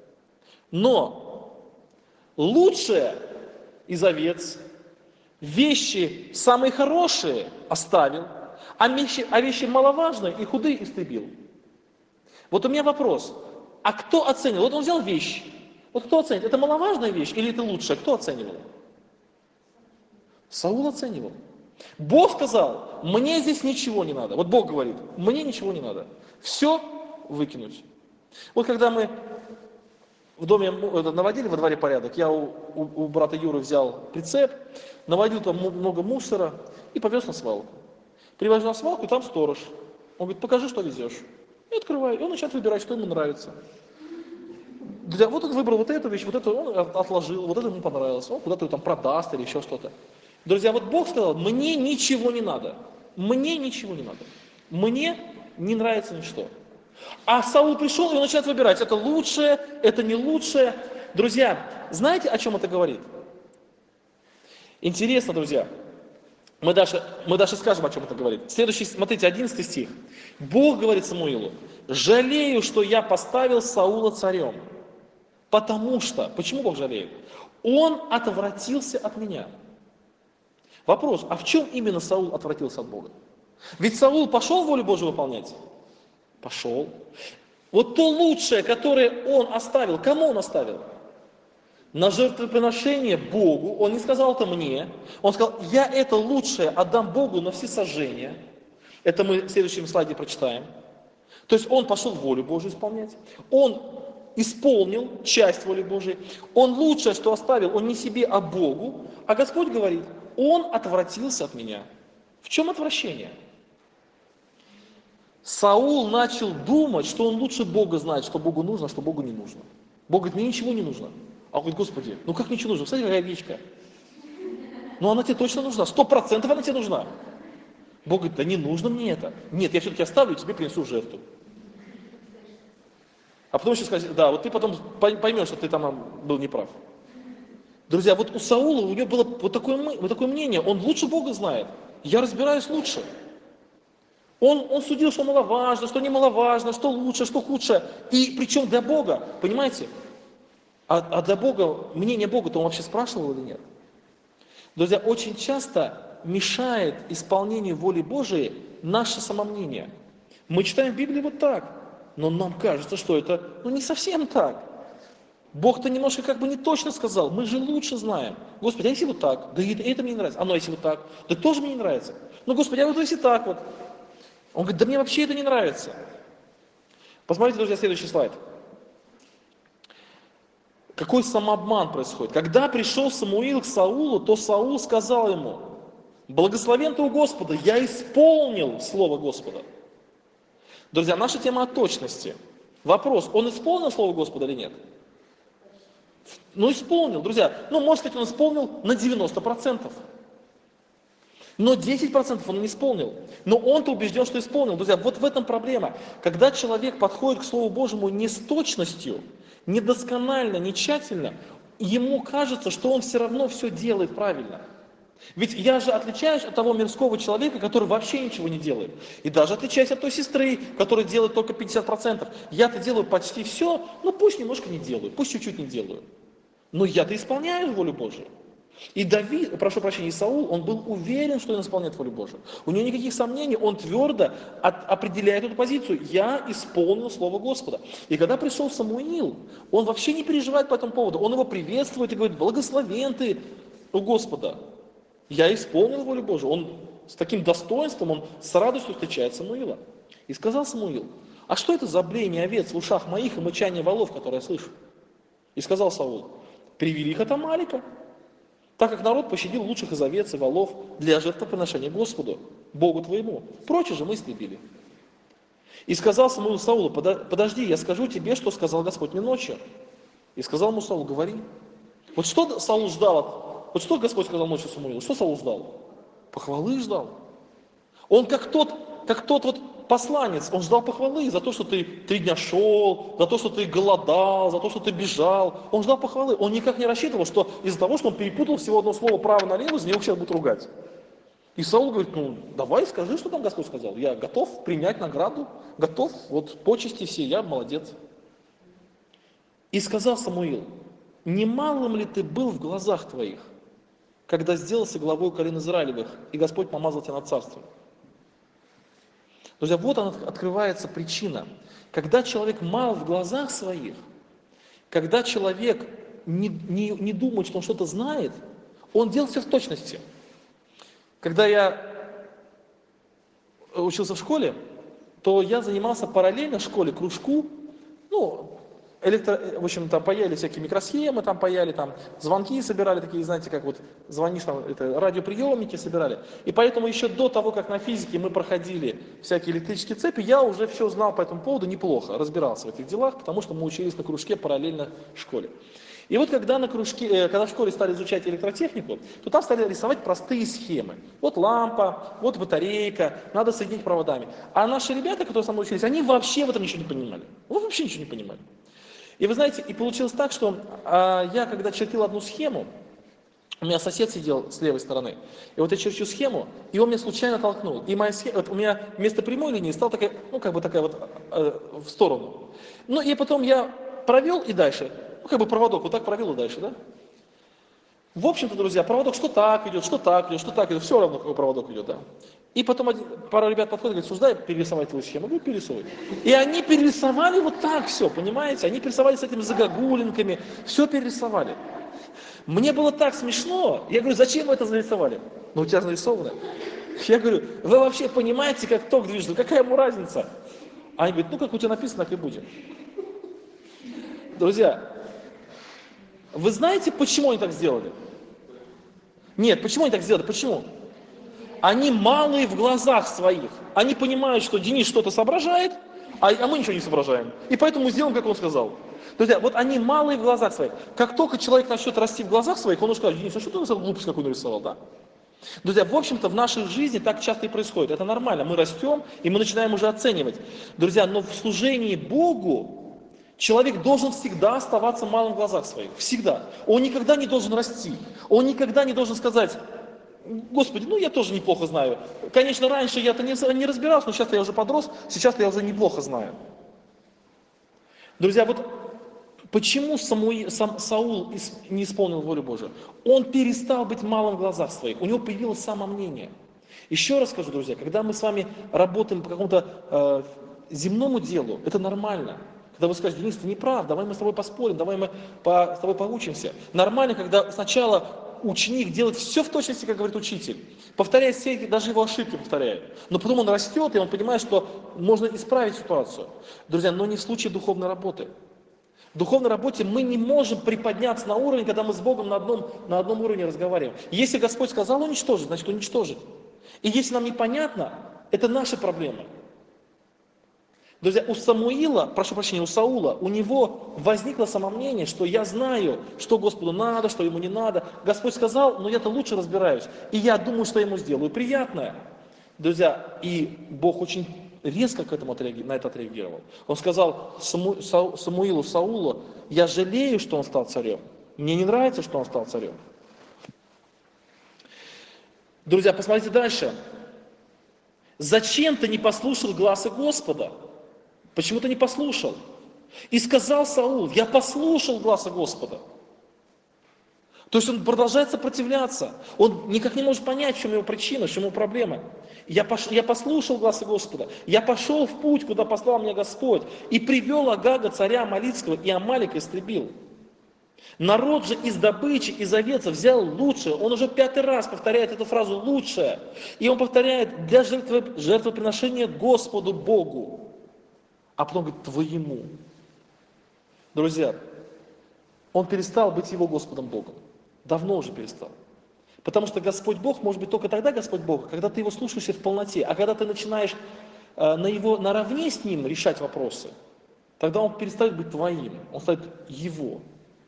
но лучшее из овец, вещи самые хорошие оставил, а вещи маловажные и худые истребил. Вот у меня вопрос, а кто оценил? Вот он взял вещь, вот кто оценит, это маловажная вещь или это лучшая? Кто оценивал? Саул оценивал. Бог сказал, мне здесь ничего не надо. Вот Бог говорит, мне ничего не надо. Все выкинуть. Вот когда мы в доме наводили во дворе порядок, я у брата Юры взял прицеп, наводил там много мусора и повез на свалку. Привожу на свалку, и там сторож. Он говорит, покажи, что везешь. И открываю, и он начинает выбирать, что ему нравится. Вот он выбрал вот эту вещь, вот эту он отложил, вот это ему понравилось. Он куда-то ее там продаст или еще что-то. Друзья, вот Бог сказал, мне ничего не надо. Мне ничего не надо. Мне не нравится ничто. А Саул пришел, и он начинает выбирать, это лучшее, это не лучшее. Друзья, знаете, о чем это говорит? Интересно, друзья. Мы даже скажем, о чем это говорит. Следующий, смотрите, 11 стих. Бог говорит Самуилу, жалею, что я поставил Саула царем. Потому что, почему Бог жалеет? Он отвратился от меня. Вопрос, а в чем именно Саул отвратился от Бога? Ведь Саул пошел волю Божию выполнять? Пошел. Вот то лучшее, которое он оставил, кому он оставил? На жертвоприношение Богу, он не сказал это мне, он сказал, я это лучшее отдам Богу на всесожжение. Это мы в следующем слайде прочитаем. То есть он пошел волю Божию исполнять, он исполнил часть воли Божией, он лучшее, что оставил, он не себе, а Богу, а Господь говорит, он отвратился от меня. В чем отвращение? Саул начал думать, что он лучше Бога знает, что Богу нужно, а что Богу не нужно. Бог говорит, мне ничего не нужно. А он говорит, Господи, ну как ничего нужно? Смотри, какая овечка. Ну она тебе точно нужна, 100% она тебе нужна. Бог говорит, да не нужно мне это. Нет, я все-таки оставлю, тебе принесу жертву. А потом еще сказать, да, вот ты потом поймешь, что ты там был неправ. Друзья, вот у Саула, у него было вот такое мнение, он лучше Бога знает. Я разбираюсь лучше. Он судил, что маловажно, что немаловажно, что лучше, что худше. И причем для Бога, понимаете? А для Бога, мнение Бога-то он вообще спрашивал или нет? Друзья, очень часто мешает исполнению воли Божией наше самомнение. Мы читаем в Библии вот так, но нам кажется, что это не совсем так. Бог-то немножко как бы не точно сказал, мы же лучше знаем. Господи, а если вот так? Да это мне не нравится. А ну, если вот так? Да тоже мне не нравится. Ну, Господи, а вот если так вот? Он говорит, да мне вообще это не нравится. Посмотрите, друзья, следующий слайд. Какой самообман происходит? Когда пришел Самуил к Саулу, то Саул сказал ему, благословен ты у Господа, я исполнил слово Господа. Друзья, наша тема о точности. Вопрос, он исполнил слово Господа или нет? Ну, исполнил, друзья. Ну, можно сказать, он исполнил на 90%. Но 10% он не исполнил. Но он-то убежден, что исполнил. Друзья, вот в этом проблема. Когда человек подходит к Слову Божьему не с точностью, не досконально, не тщательно, ему кажется, что он все равно все делает правильно. Ведь я же отличаюсь от того мирского человека, который вообще ничего не делает. И даже отличаюсь от той сестры, которая делает только 50%. Я-то делаю почти все, но пусть немножко не делаю, пусть чуть-чуть не делаю. Но я-то исполняю волю Божию. И Давид, прошу прощения, и Саул, он был уверен, что он исполняет волю Божию. У него никаких сомнений, он твердо определяет эту позицию. Я исполнил Слово Господа. И когда пришел Самуил, он вообще не переживает по этому поводу. Он его приветствует и говорит, благословен ты у Господа. Я исполнил волю Божию. Он с таким достоинством, он с радостью встречает Самуила. И сказал Самуил, а что это за блеяние овец в ушах моих и мычание волов, которые я слышу? И сказал Саул, привели их от Амалика, так как народ пощадил лучших из овец и волов для жертвоприношения Господу, Богу твоему. Прочее же мы истребили. И сказал Самуил Саулу, подожди, я скажу тебе, что сказал Господь мне ночью. И сказал ему Саул, говори. Вот что Саул ждал, вот что Господь сказал ночью Самуилу, что Саул ждал? Похвалы ждал. Он как тот вот посланец, он ждал похвалы за то, что ты 3 дня шел, за то, что ты голодал, за то, что ты бежал. Он ждал похвалы. Он никак не рассчитывал, что из-за того, что он перепутал всего одно слово право-налево, из него сейчас будут ругать. И Саул говорит, давай скажи, что там Господь сказал. Я готов принять награду, готов, вот почести все, я молодец. И сказал Самуил, немалым ли ты был в глазах твоих, когда сделался главой колен Израилевых, и Господь помазал тебя над царством? Друзья, вот она открывается причина. Когда человек мал в глазах своих, когда человек не думает, что он что-то знает, он делает все в точности. Когда я учился в школе, то я занимался параллельно в школе кружку, в общем, там паяли всякие микросхемы, там паяли, там звонки собирали, такие, знаете, как вот звонишь, там, радиоприемники собирали. И поэтому еще до того, как на физике мы проходили всякие электрические цепи, я уже все знал по этому поводу неплохо, разбирался в этих делах, потому что мы учились на кружке параллельно в школе. И вот когда в школе стали изучать электротехнику, то там стали рисовать простые схемы. Вот лампа, вот батарейка, надо соединить проводами. А наши ребята, которые со мной учились, они вообще в этом ничего не понимали. Вообще ничего не понимали. И вы знаете, и получилось так, что я когда чертил одну схему, у меня сосед сидел с левой стороны, и вот я черчу схему, и он меня случайно толкнул. И моя схема, у меня вместо прямой линии стала такая, такая вот в сторону. И потом я провел и дальше, проводок вот так провел и дальше, да? В общем-то, друзья, проводок что так идет, что так идет, что так идет, все равно, какой проводок идет, да. И потом пара ребят подходит и говорит, слушай, дай перерисовать твою схему, говорю, перерисовывай. И они перерисовали вот так все, понимаете? Они перерисовали с этими загогулинками, все перерисовали. Мне было так смешно, я говорю, зачем вы это нарисовали? У тебя нарисовано. Я говорю, вы вообще понимаете, как ток движется, какая ему разница? А они говорят, как у тебя написано, так и будет. Друзья, вы знаете, почему они так сделали? Нет, почему они так сделали? Почему? они малые в глазах своих. Они понимают, что Денис что-то соображает, а мы ничего не соображаем. И поэтому мы сделаем, как он сказал. Друзья, вот они малые в глазах своих. Как только человек начнет расти в глазах своих, он уже скажет: Денис, а что ты нарисовал, глупость какую нарисовал, да? Друзья, в общем-то, в нашей жизни так часто и происходит. Это нормально. Мы растем, и мы начинаем уже оценивать. Друзья, но в служении Богу человек должен всегда оставаться малым в глазах своих. Всегда. Он никогда не должен расти. Он никогда не должен сказать: Господи, ну я тоже неплохо знаю. Конечно, раньше я-то не разбирался, но сейчас я уже подрос, сейчас я уже неплохо знаю. Друзья, вот почему Саул не исполнил волю Божию? Он перестал быть малым в глазах своих, у него появилось самомнение. Еще раз скажу, друзья, когда мы с вами работаем по какому-то земному делу, это нормально. Когда вы скажете: Денис, ты не прав, давай мы с тобой поспорим, давай мы с тобой поучимся. Нормально, когда сначала ученик делает все в точности, как говорит учитель, повторяет все эти, даже его ошибки повторяет. Но потом он растет, и он понимает, что можно исправить ситуацию. Друзья, но не в случае духовной работы. В духовной работе мы не можем приподняться на уровень, когда мы с Богом на одном уровне разговариваем. Если Господь сказал уничтожить, значит уничтожить. И если нам непонятно, это наши проблемы. Друзья, у Саула, у него возникло самомнение, что я знаю, что Господу надо, что ему не надо. Господь сказал, но я-то лучше разбираюсь. И я думаю, что ему сделаю приятное. Друзья, и Бог очень резко на это отреагировал. Он сказал Саулу: я жалею, что он стал царем. Мне не нравится, что он стал царем. Друзья, посмотрите дальше. Зачем ты не послушал гласа Господа? Почему ты не послушал? И сказал Саул: я послушал гласа Господа. То есть он продолжает сопротивляться. Он никак не может понять, в чем его причина, в чем его проблема. Я послушал гласа Господа. Я пошел в путь, куда послал меня Господь. И привел Агага, царя Амаликского, и Амалика истребил. Народ же из добычи, из овец взял лучшее. Он уже 5-й раз повторяет эту фразу «лучшее». И он повторяет: для жертвоприношения Господу Богу. А потом говорит: твоему. Друзья, он перестал быть его Господом Богом. Давно уже перестал. Потому что Господь Бог может быть только тогда Господь Бог, когда ты его слушаешься в полноте. А когда ты начинаешь наравне с ним решать вопросы, тогда он перестает быть твоим, он станет его.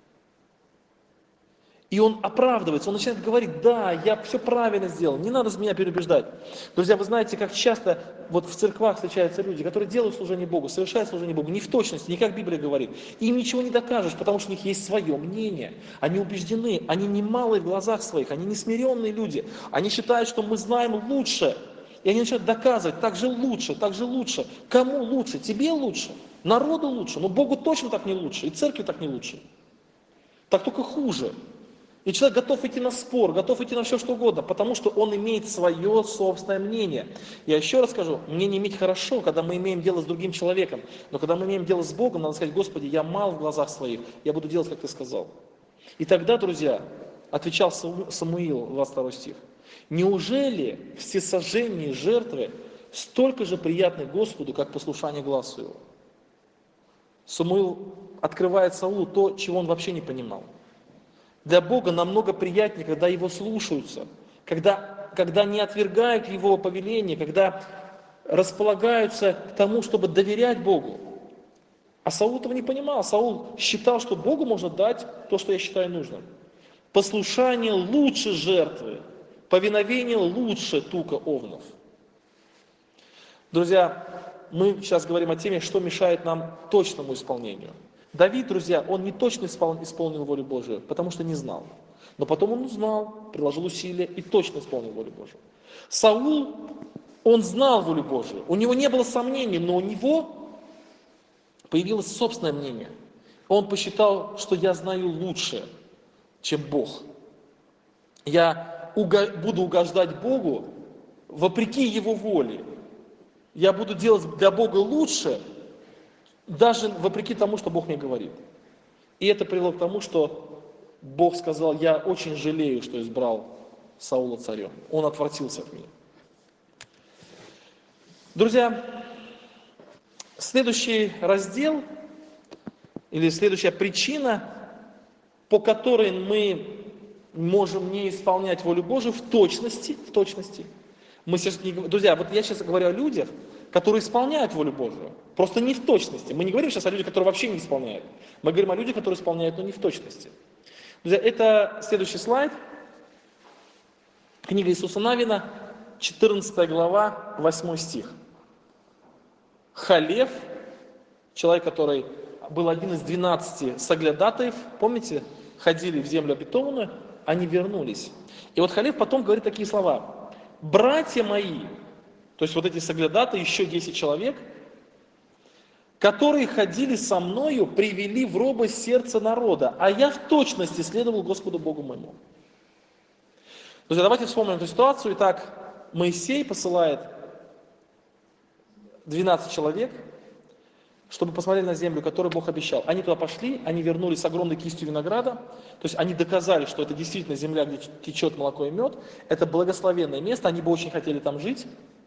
И он оправдывается, он начинает говорить: да, я все правильно сделал, не надо меня переубеждать. Друзья, вы знаете, как часто вот в церквах встречаются люди, которые делают служение Богу, совершают служение Богу не в точности, не как Библия говорит. Им ничего не докажешь, потому что у них есть свое мнение. Они убеждены, они не малые в глазах своих, они не смиренные люди. Они считают, что мы знаем лучше. И они начинают доказывать: так же лучше, так же лучше. Кому лучше? Тебе лучше, народу лучше, но Богу точно так не лучше, и церкви так не лучше. Так только хуже. И человек готов идти на спор, готов идти на все что угодно, потому что он имеет свое собственное мнение. Я еще раз скажу, мнение иметь хорошо, когда мы имеем дело с другим человеком. Но когда мы имеем дело с Богом, надо сказать: Господи, я мал в глазах своих, я буду делать, как Ты сказал. И тогда, друзья, отвечал Самуил, 22 стих: неужели всесожжение и жертвы столько же приятны Господу, как послушание глазу Его? Самуил открывает Саулу то, чего он вообще не понимал. Для Бога намного приятнее, когда Его слушаются, когда не отвергают Его повеление, когда располагаются к тому, чтобы доверять Богу. А Саул этого не понимал. Саул считал, что Богу можно дать то, что я считаю нужным. Послушание лучше жертвы, повиновение лучше тука овнов. Друзья, мы сейчас говорим о теме, что мешает нам точному исполнению. Давид, друзья, он не точно исполнил волю Божию, потому что не знал. Но потом он узнал, приложил усилия и точно исполнил волю Божию. Саул, он знал волю Божию, у него не было сомнений, но у него появилось собственное мнение. Он посчитал, что я знаю лучше, чем Бог. Я буду угождать Богу вопреки Его воле. Я буду делать для Бога лучше, даже вопреки тому, что Бог мне говорит. И это привело к тому, что Бог сказал: я очень жалею, что избрал Саула царем. Он отвратился от меня. Друзья, следующий раздел, или следующая причина, по которой мы можем не исполнять волю Божию в точности, Мы сейчас друзья, вот я сейчас говорю о людях, которые исполняют волю Божию. Просто не в точности. Мы не говорим сейчас о людях, которые вообще не исполняют. Мы говорим о людях, которые исполняют, но не в точности. Друзья, это следующий слайд. Книга Иисуса Навина, 14 глава, 8 стих. Халев, человек, который был один из 12 соглядатаев, помните, ходили в землю обетованную, они вернулись. И вот Халев потом говорит такие слова. «Братья мои», то есть вот эти соглядатые, еще 10 человек, которые ходили со мною, привели в робость сердце народа, а я в точности следовал Господу Богу моему. Друзья, давайте вспомним эту ситуацию. Итак, Моисей посылает 12 человек, чтобы посмотреть на землю, которую Бог обещал. Они туда пошли, они вернулись с огромной кистью винограда, то есть они доказали, что это действительно земля, где течет молоко и мед, это благословенное место, они бы очень хотели там жить,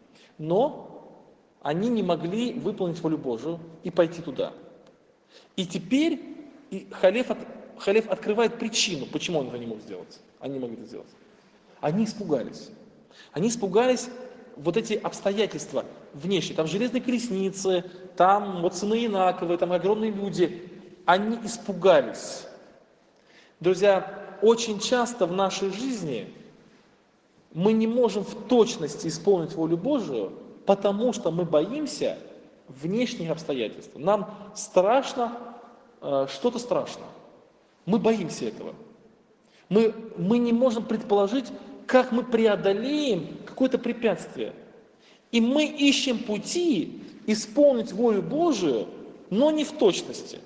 но они не могли выполнить волю Божию и пойти туда. И теперь Халев открывает причину, почему он это не мог сделать. Они не могли это сделать. Они испугались. Они испугались вот эти обстоятельства внешние. Там железные колесницы, там вот сыны Инаковы, там огромные люди. Они испугались. Друзья, очень часто в нашей жизни мы не можем в точности исполнить волю Божию, потому что мы боимся внешних обстоятельств. Нам страшно, что-то страшно. Мы боимся этого. Мы не можем предположить, как мы преодолеем какое-то препятствие. И мы ищем пути исполнить волю Божию, но не в точности.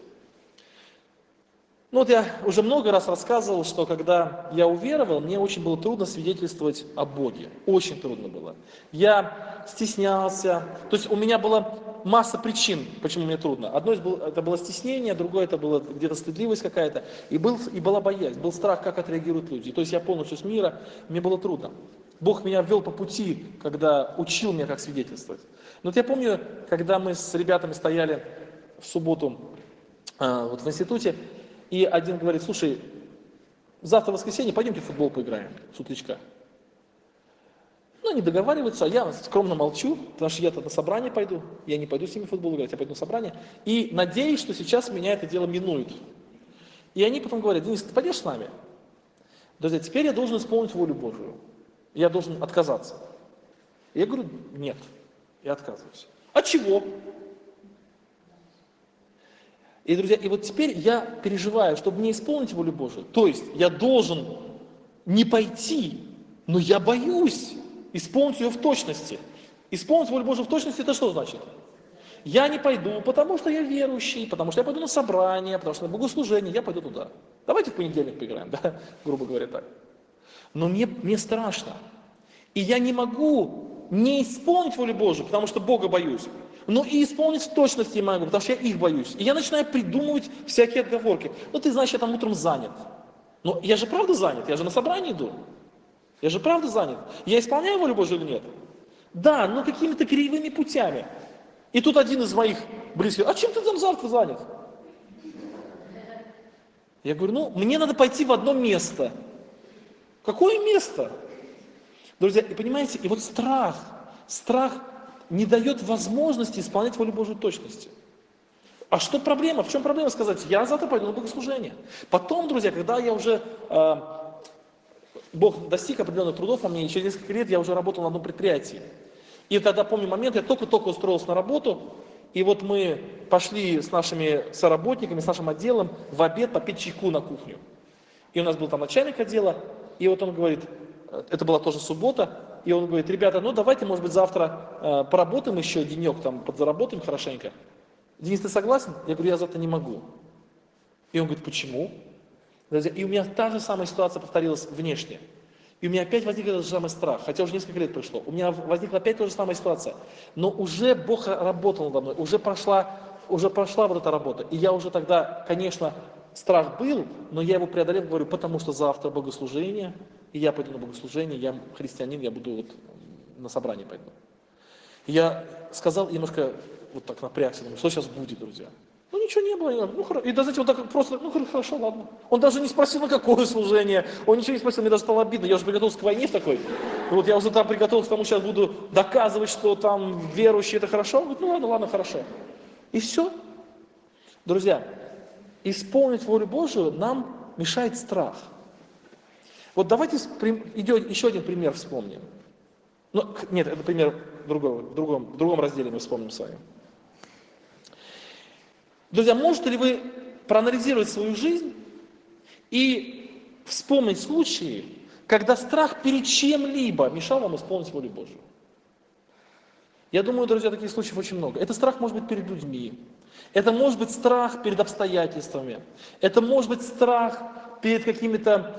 Ну вот я уже много раз рассказывал, что когда я уверовал, мне очень было трудно свидетельствовать о Боге. Очень трудно было. Я стеснялся. То есть у меня была масса причин, почему мне трудно. Одно это было стеснение, другое это было где-то стыдливость какая-то. И была боязнь, был страх, как отреагируют люди. То есть я полностью с мира, мне было трудно. Бог меня ввел по пути, когда учил меня, как свидетельствовать. Но вот я помню, когда мы с ребятами стояли в субботу вот в институте, и один говорит: слушай, завтра воскресенье, пойдемте в футбол поиграем с утречка. Ну, они договариваются, а я скромно молчу, потому что я-то на собрание пойду, я не пойду с ними в футбол играть, я пойду на собрание. И надеюсь, что сейчас меня это дело минует. И они потом говорят: Денис, ты пойдешь с нами? Друзья, теперь я должен исполнить волю Божию. Я должен отказаться. Я говорю: нет, я отказываюсь. А чего? И, друзья, и вот теперь я переживаю, чтобы не исполнить волю Божию. То есть я должен не пойти, но я боюсь исполнить ее в точности. Исполнить волю Божию в точности — это что значит? Я не пойду, потому что я верующий, потому что я пойду на собрание, потому что на богослужение, я пойду туда. Давайте в понедельник поиграем, да, грубо говоря так. Но мне страшно. И я не могу не исполнить волю Божию, потому что Бога боюсь. Но и исполнить в точности не могу, потому что я их боюсь. И я начинаю придумывать всякие отговорки. Ну ты знаешь, я там утром занят. Но я же правда занят, я же на собрание иду. Я же правда занят. Я исполняю волю Божию или нет? Да, но какими-то кривыми путями. И тут один из моих близких: а чем ты там завтра занят? Я говорю: ну, мне надо пойти в одно место. Какое место? Друзья, и понимаете, и вот страх не дает возможности исполнять волю Божию в точности. А что проблема? В чем проблема сказать: я завтра пойду на богослужение? Потом, друзья, когда я уже, Бог достиг определенных трудов во мне, и через несколько лет я уже работал на одном предприятии. И тогда помню момент, я только-только устроился на работу, и вот мы пошли с нашими соработниками, с нашим отделом в обед попить чайку на кухню. И у нас был там начальник отдела, и вот он говорит, это была тоже суббота, и он говорит: ребята, ну давайте, может быть, завтра поработаем еще денек, там подзаработаем хорошенько. Денис, ты согласен? Я говорю: я завтра не могу. И он говорит: почему? И у меня та же самая ситуация повторилась внешне. И у меня опять возник этот же самый страх, хотя уже несколько лет прошло. У меня возникла опять та же самая ситуация. Но уже Бог работал надо мной, уже прошла вот эта работа. И я уже тогда, конечно, страх был, но я его преодолел, говорю: потому что завтра богослужение, и я пойду на богослужение, я христианин, я буду вот на собрание пойду. И я сказал, немножко вот так напрягся, думаю, что сейчас будет, друзья? Ну ничего не было, и да, знаете, вот так просто, хорошо, ладно. Он даже не спросил, на какое служение, он ничего не спросил, мне даже стало обидно, я уже приготовился к войне в такой. Вот я уже там приготовился к тому, сейчас буду доказывать, что там верующие это хорошо. Он говорит, ну ладно, ладно, хорошо. И все. Друзья, исполнить волю Божию нам мешает страх. Вот давайте еще один пример вспомним. Ну, нет, это пример в другом разделе мы вспомним с вами. Друзья, можете ли вы проанализировать свою жизнь и вспомнить случаи, когда страх перед чем-либо мешал вам исполнить волю Божию? Я думаю, друзья, таких случаев очень много. Это страх может быть перед людьми. Это может быть страх перед обстоятельствами. Это может быть страх перед какими-то,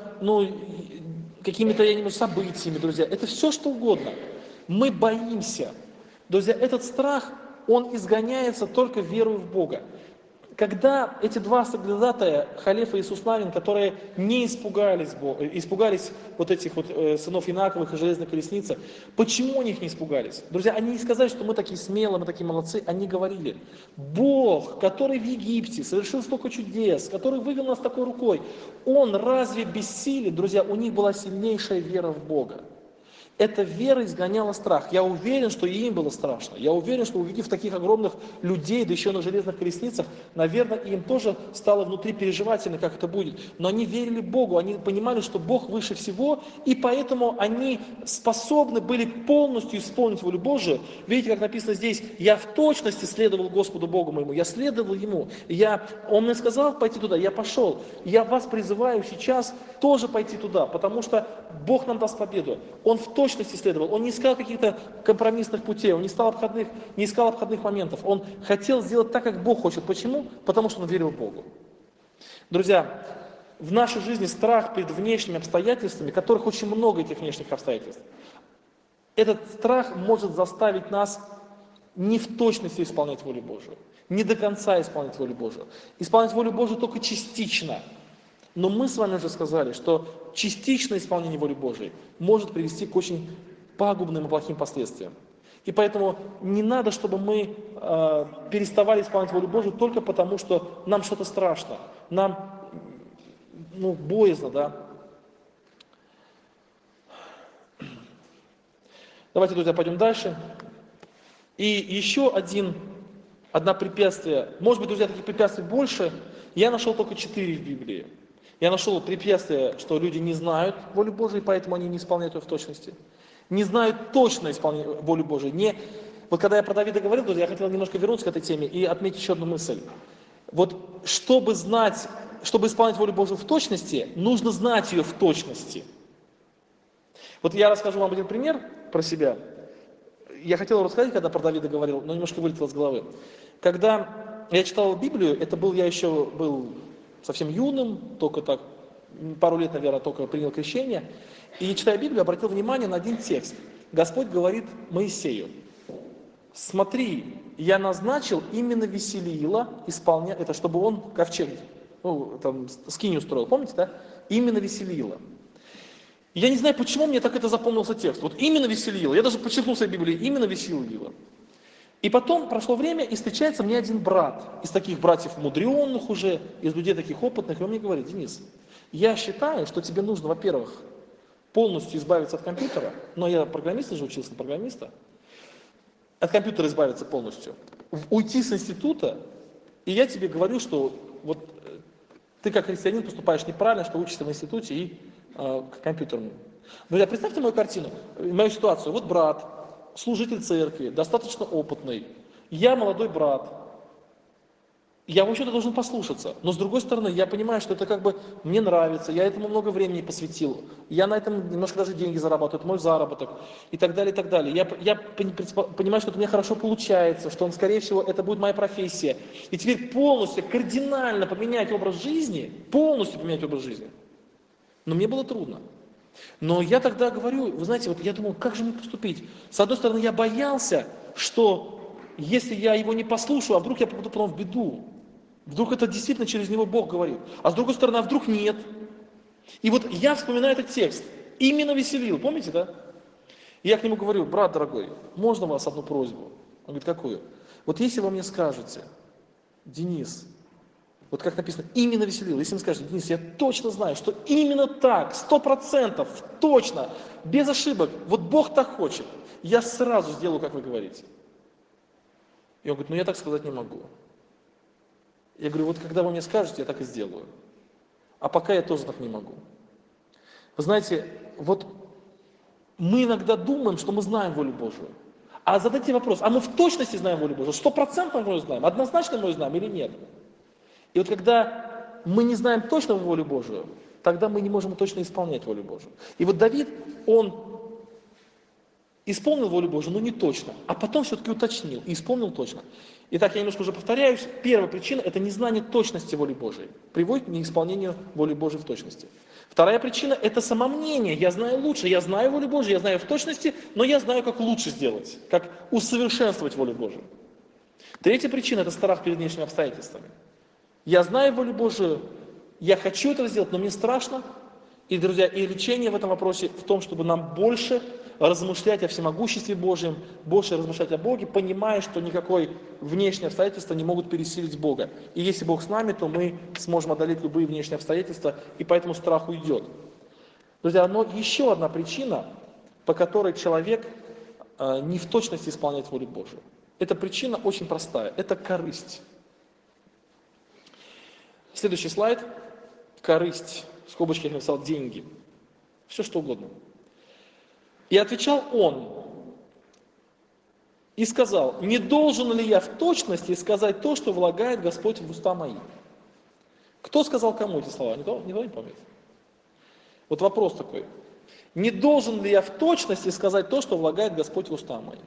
я не знаю, событиями, друзья. Это все, что угодно. Мы боимся. Друзья, этот страх, он изгоняется только верой в Бога. Когда эти два соглядатая, Халеф и Иисус Навин, которые не испугались вот этих вот сынов Инаковых и железной колесницы, почему они их не испугались? Друзья, они не сказали, что мы такие смелые, мы такие молодцы, они говорили, Бог, который в Египте совершил столько чудес, который вывел нас такой рукой, Он разве бессилен? Друзья, у них была сильнейшая вера в Бога. Эта вера изгоняла страх. Я уверен, что и им было страшно. Я уверен, что увидев таких огромных людей, да еще на железных колесницах, наверное, им тоже стало внутри переживательно, как это будет. Но они верили Богу, они понимали, что Бог выше всего, и поэтому они способны были полностью исполнить волю Божию. Видите, как написано здесь, я в точности следовал Господу Богу моему, я следовал Ему. Он мне сказал пойти туда, я пошел. Я вас призываю сейчас тоже пойти туда, потому что Бог нам даст победу. Он в точности следовал, он не искал каких-то компромиссных путей, он не искал обходных моментов, он хотел сделать так, как Бог хочет. Почему? Потому что он верил Богу. Друзья, в нашей жизни страх перед внешними обстоятельствами, которых очень много этих внешних обстоятельств, этот страх может заставить нас не в точности исполнять волю Божию, не до конца исполнять волю Божию. Исполнять волю Божию только частично. Но мы с вами уже сказали, что частичное исполнение воли Божией может привести к очень пагубным и плохим последствиям. И поэтому не надо, чтобы мы переставали исполнять волю Божию только потому, что нам что-то страшно, нам боязно, да. Давайте, друзья, пойдем дальше. И еще одно препятствие, может быть, друзья, таких препятствий больше, я нашел только 4 в Библии. Я нашел препятствие, что люди не знают волю Божию, поэтому они не исполняют ее в точности. Не знают точно исполнение волю Божию. Вот когда я про Давида говорил, друзья, я хотел немножко вернуться к этой теме и отметить еще одну мысль. Вот чтобы исполнять волю Божию в точности, нужно знать ее в точности. Вот я расскажу вам один пример про себя. Я хотел рассказать, когда про Давида говорил, но немножко вылетело с головы. Когда я читал Библию, я еще был совсем юным, только так, пару лет, наверное, только принял крещение. И, читая Библию, обратил внимание на один текст. Господь говорит Моисею: смотри, я назначил именно Веселиила исполнять, это чтобы он ковчег, скинию строил, помните, да? Именно Веселиила. Я не знаю, почему мне так это запомнился текст. Вот именно Веселиила. Я даже подчеркнул в своей Библии, именно Веселиила. И потом прошло время, и встречается мне один брат, из таких братьев мудренных уже, из людей таких опытных, и он мне говорит: Денис, я считаю, что тебе нужно, во-первых, полностью избавиться от компьютера, но я программист же, учился на программиста, от компьютера избавиться полностью, уйти с института, и я тебе говорю, что вот ты как христианин поступаешь неправильно, что учишься в институте и к компьютеру. Друзья, представьте мою картину, мою ситуацию. Вот брат, служитель церкви, достаточно опытный, я молодой брат, я вообще-то должен послушаться, но с другой стороны, я понимаю, что это как бы мне нравится, я этому много времени посвятил, я на этом немножко даже деньги зарабатываю, это мой заработок и так далее, и так далее. Я понимаю, что это у меня хорошо получается, что скорее всего, это будет моя профессия. И теперь полностью, кардинально поменять образ жизни, но мне было трудно. Но я тогда говорю, вы знаете, вот я думал, как же мне поступить? С одной стороны, я боялся, что если я его не послушаю, а вдруг я попаду потом в беду. Вдруг это действительно через него Бог говорит. А с другой стороны, а вдруг нет? И вот я вспоминаю этот текст. Именно Веселил, помните, да? И я к нему говорю: брат дорогой, можно вас одну просьбу? Он говорит: какую? Вот если вы мне скажете: Денис, Вот как написано, именно веселил. Если мне скажете, Денис, я точно знаю, что именно так, 100%, точно, без ошибок, вот Бог так хочет, я сразу сделаю, как вы говорите. И он говорит, ну я так сказать не могу. Я говорю, вот когда вы мне скажете, я так и сделаю. А пока я тоже так не могу. Вы знаете, вот мы иногда думаем, что мы знаем волю Божию. А задайте вопрос, а мы в точности знаем волю Божию? 100% мы ее знаем? Однозначно мы ее знаем или нет? И вот когда мы не знаем точно волю Божию, тогда мы не можем точно исполнять волю Божию. И вот Давид, он исполнил волю Божию, но не точно, а потом все-таки уточнил и исполнил точно. Итак, я немножко уже повторяюсь. Первая причина – это незнание точности воли Божией. Приводит к неисполнению воли Божией в точности. Вторая причина – это самомнение. Я знаю лучше, я знаю волю Божию, я знаю в точности, но я знаю, как лучше сделать, как усовершенствовать волю Божию. Третья причина – это страх перед внешними обстоятельствами. Я знаю волю Божию, я хочу это сделать, но мне страшно. И, друзья, и лечение в этом вопросе в том, чтобы нам больше размышлять о всемогуществе Божьем, больше размышлять о Боге, понимая, что никакой внешние обстоятельства не могут пересилить Бога. И если Бог с нами, то мы сможем одолеть любые внешние обстоятельства, и поэтому страх уйдет. Друзья, но еще одна причина, по которой человек не в точности исполняет волю Божию. Эта причина очень простая, это корысть. Следующий слайд. Корысть. В скобочках я написал деньги. Все что угодно. И отвечал он и сказал, не должен ли я в точности сказать то, что влагает Господь в уста мои? Кто сказал кому эти слова? Никто не помнит. Вот вопрос такой. Не должен ли я в точности сказать то, что влагает Господь в уста мои?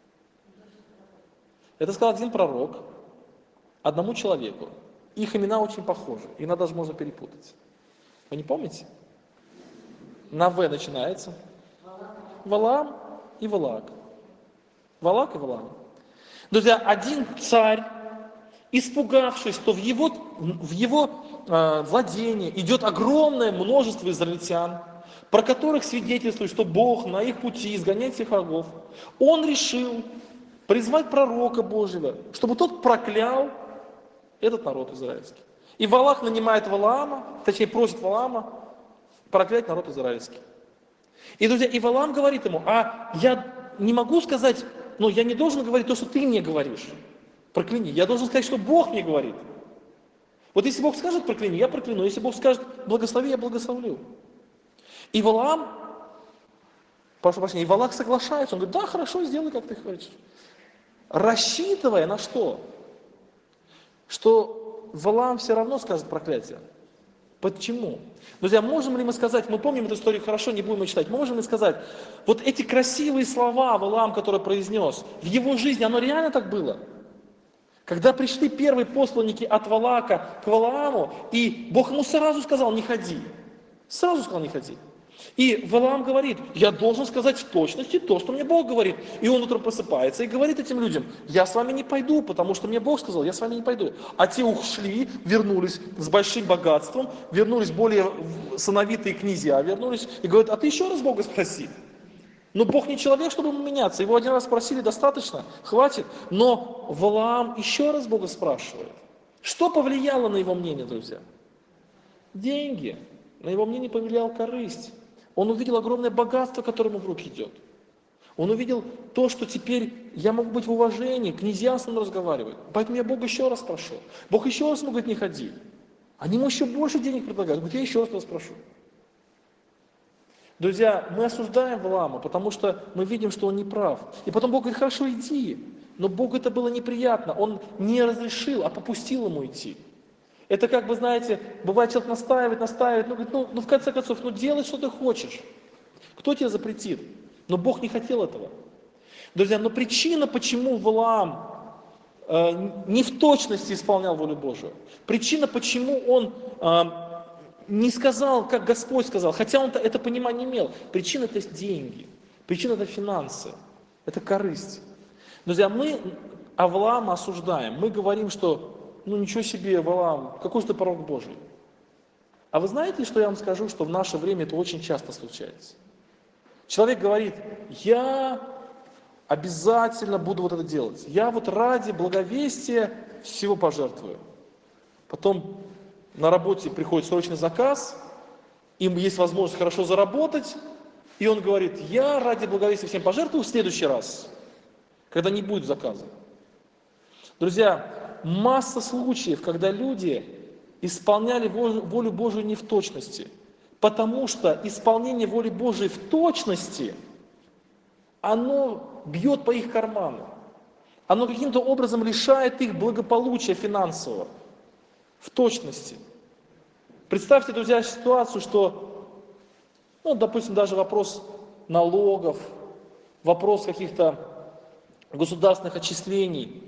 Это сказал один пророк одному человеку. Их имена очень похожи, иногда даже можно перепутать. Вы не помните? На В начинается. Валаам и Валаак. Валаак и Валаам. Друзья, один царь, испугавшись, что в его владение идет огромное множество израильтян, про которых свидетельствует, что Бог на их пути изгоняет всех врагов, он решил призвать пророка Божьего, чтобы тот проклял этот народ израильский. И Валаак нанимает Валаама, точнее просит Валаама проклять народ израильский. И, друзья, и Валаам говорит ему, а я не могу сказать, но я не должен говорить то, что ты мне говоришь. Прокляни. Я должен сказать, что Бог мне говорит. Вот если Бог скажет прокляни, я прокляну. Если Бог скажет благослови, я благословлю. И Валаам, прошу прощения, и Валаак соглашается. Он говорит, да, хорошо, сделай, как ты хочешь. Рассчитывая на что? Что Валаам все равно скажет проклятие. Почему? Друзья, можем ли мы сказать, мы помним эту историю хорошо, не будем ее читать, можем ли сказать, вот эти красивые слова Валаам, которые произнес, в его жизни, оно реально так было? Когда пришли первые посланники от Валаака к Валааму, и Бог ему сразу сказал, не ходи. Сразу сказал, не ходи. И Валаам говорит, я должен сказать в точности то, что мне Бог говорит. И он утром просыпается и говорит этим людям, я с вами не пойду, потому что мне Бог сказал, я с вами не пойду. А те ушли, вернулись с большим богатством, вернулись более сыновитые князья, вернулись и говорят, а ты еще раз Бога спроси. Но Бог не человек, чтобы ему меняться. Его один раз спросили, достаточно, хватит. Но Валаам еще раз Бога спрашивает. Что повлияло на его мнение, друзья? Деньги. На его мнение повлияла корысть. Он увидел огромное богатство, которое ему в руки идет. Он увидел то, что теперь я могу быть в уважении, князья со мной разговаривают. Поэтому я Бога еще раз прошу. Бог еще раз ему говорит, не ходи. Они ему еще больше денег предлагают. Он говорит, я еще раз тебя спрошу. Друзья, мы осуждаем Валаама, потому что мы видим, что он не прав. И потом Бог говорит, хорошо, иди. Но Богу это было неприятно. Он не разрешил, а попустил ему идти. Это как бы, знаете, бывает человек настаивает, говорит, ну в конце концов, делай, что ты хочешь. Кто тебе запретит? Но Бог не хотел этого. Друзья, но причина, почему Валаам не в точности исполнял волю Божию, причина, почему он не сказал, как Господь сказал, хотя он это понимание имел, причина это деньги, причина это финансы, это корысть. Друзья, мы Валаама осуждаем, мы говорим, что ничего себе, Валаам, какой же ты пророк Божий. А вы знаете, что я вам скажу, что в наше время это очень часто случается? Человек говорит, я обязательно буду вот это делать. Я вот ради благовестия всего пожертвую. потом на работе приходит срочный заказ, им есть возможность хорошо заработать, и он говорит, я ради благовестия всем пожертвую в следующий раз, когда не будет заказа. Друзья, масса случаев, когда люди исполняли волю Божию не в точности, потому что исполнение воли Божией в точности, оно бьет по их карману, оно каким-то образом лишает их благополучия финансового в точности. Представьте, друзья, ситуацию, что, допустим, даже вопрос налогов, вопрос каких-то государственных отчислений.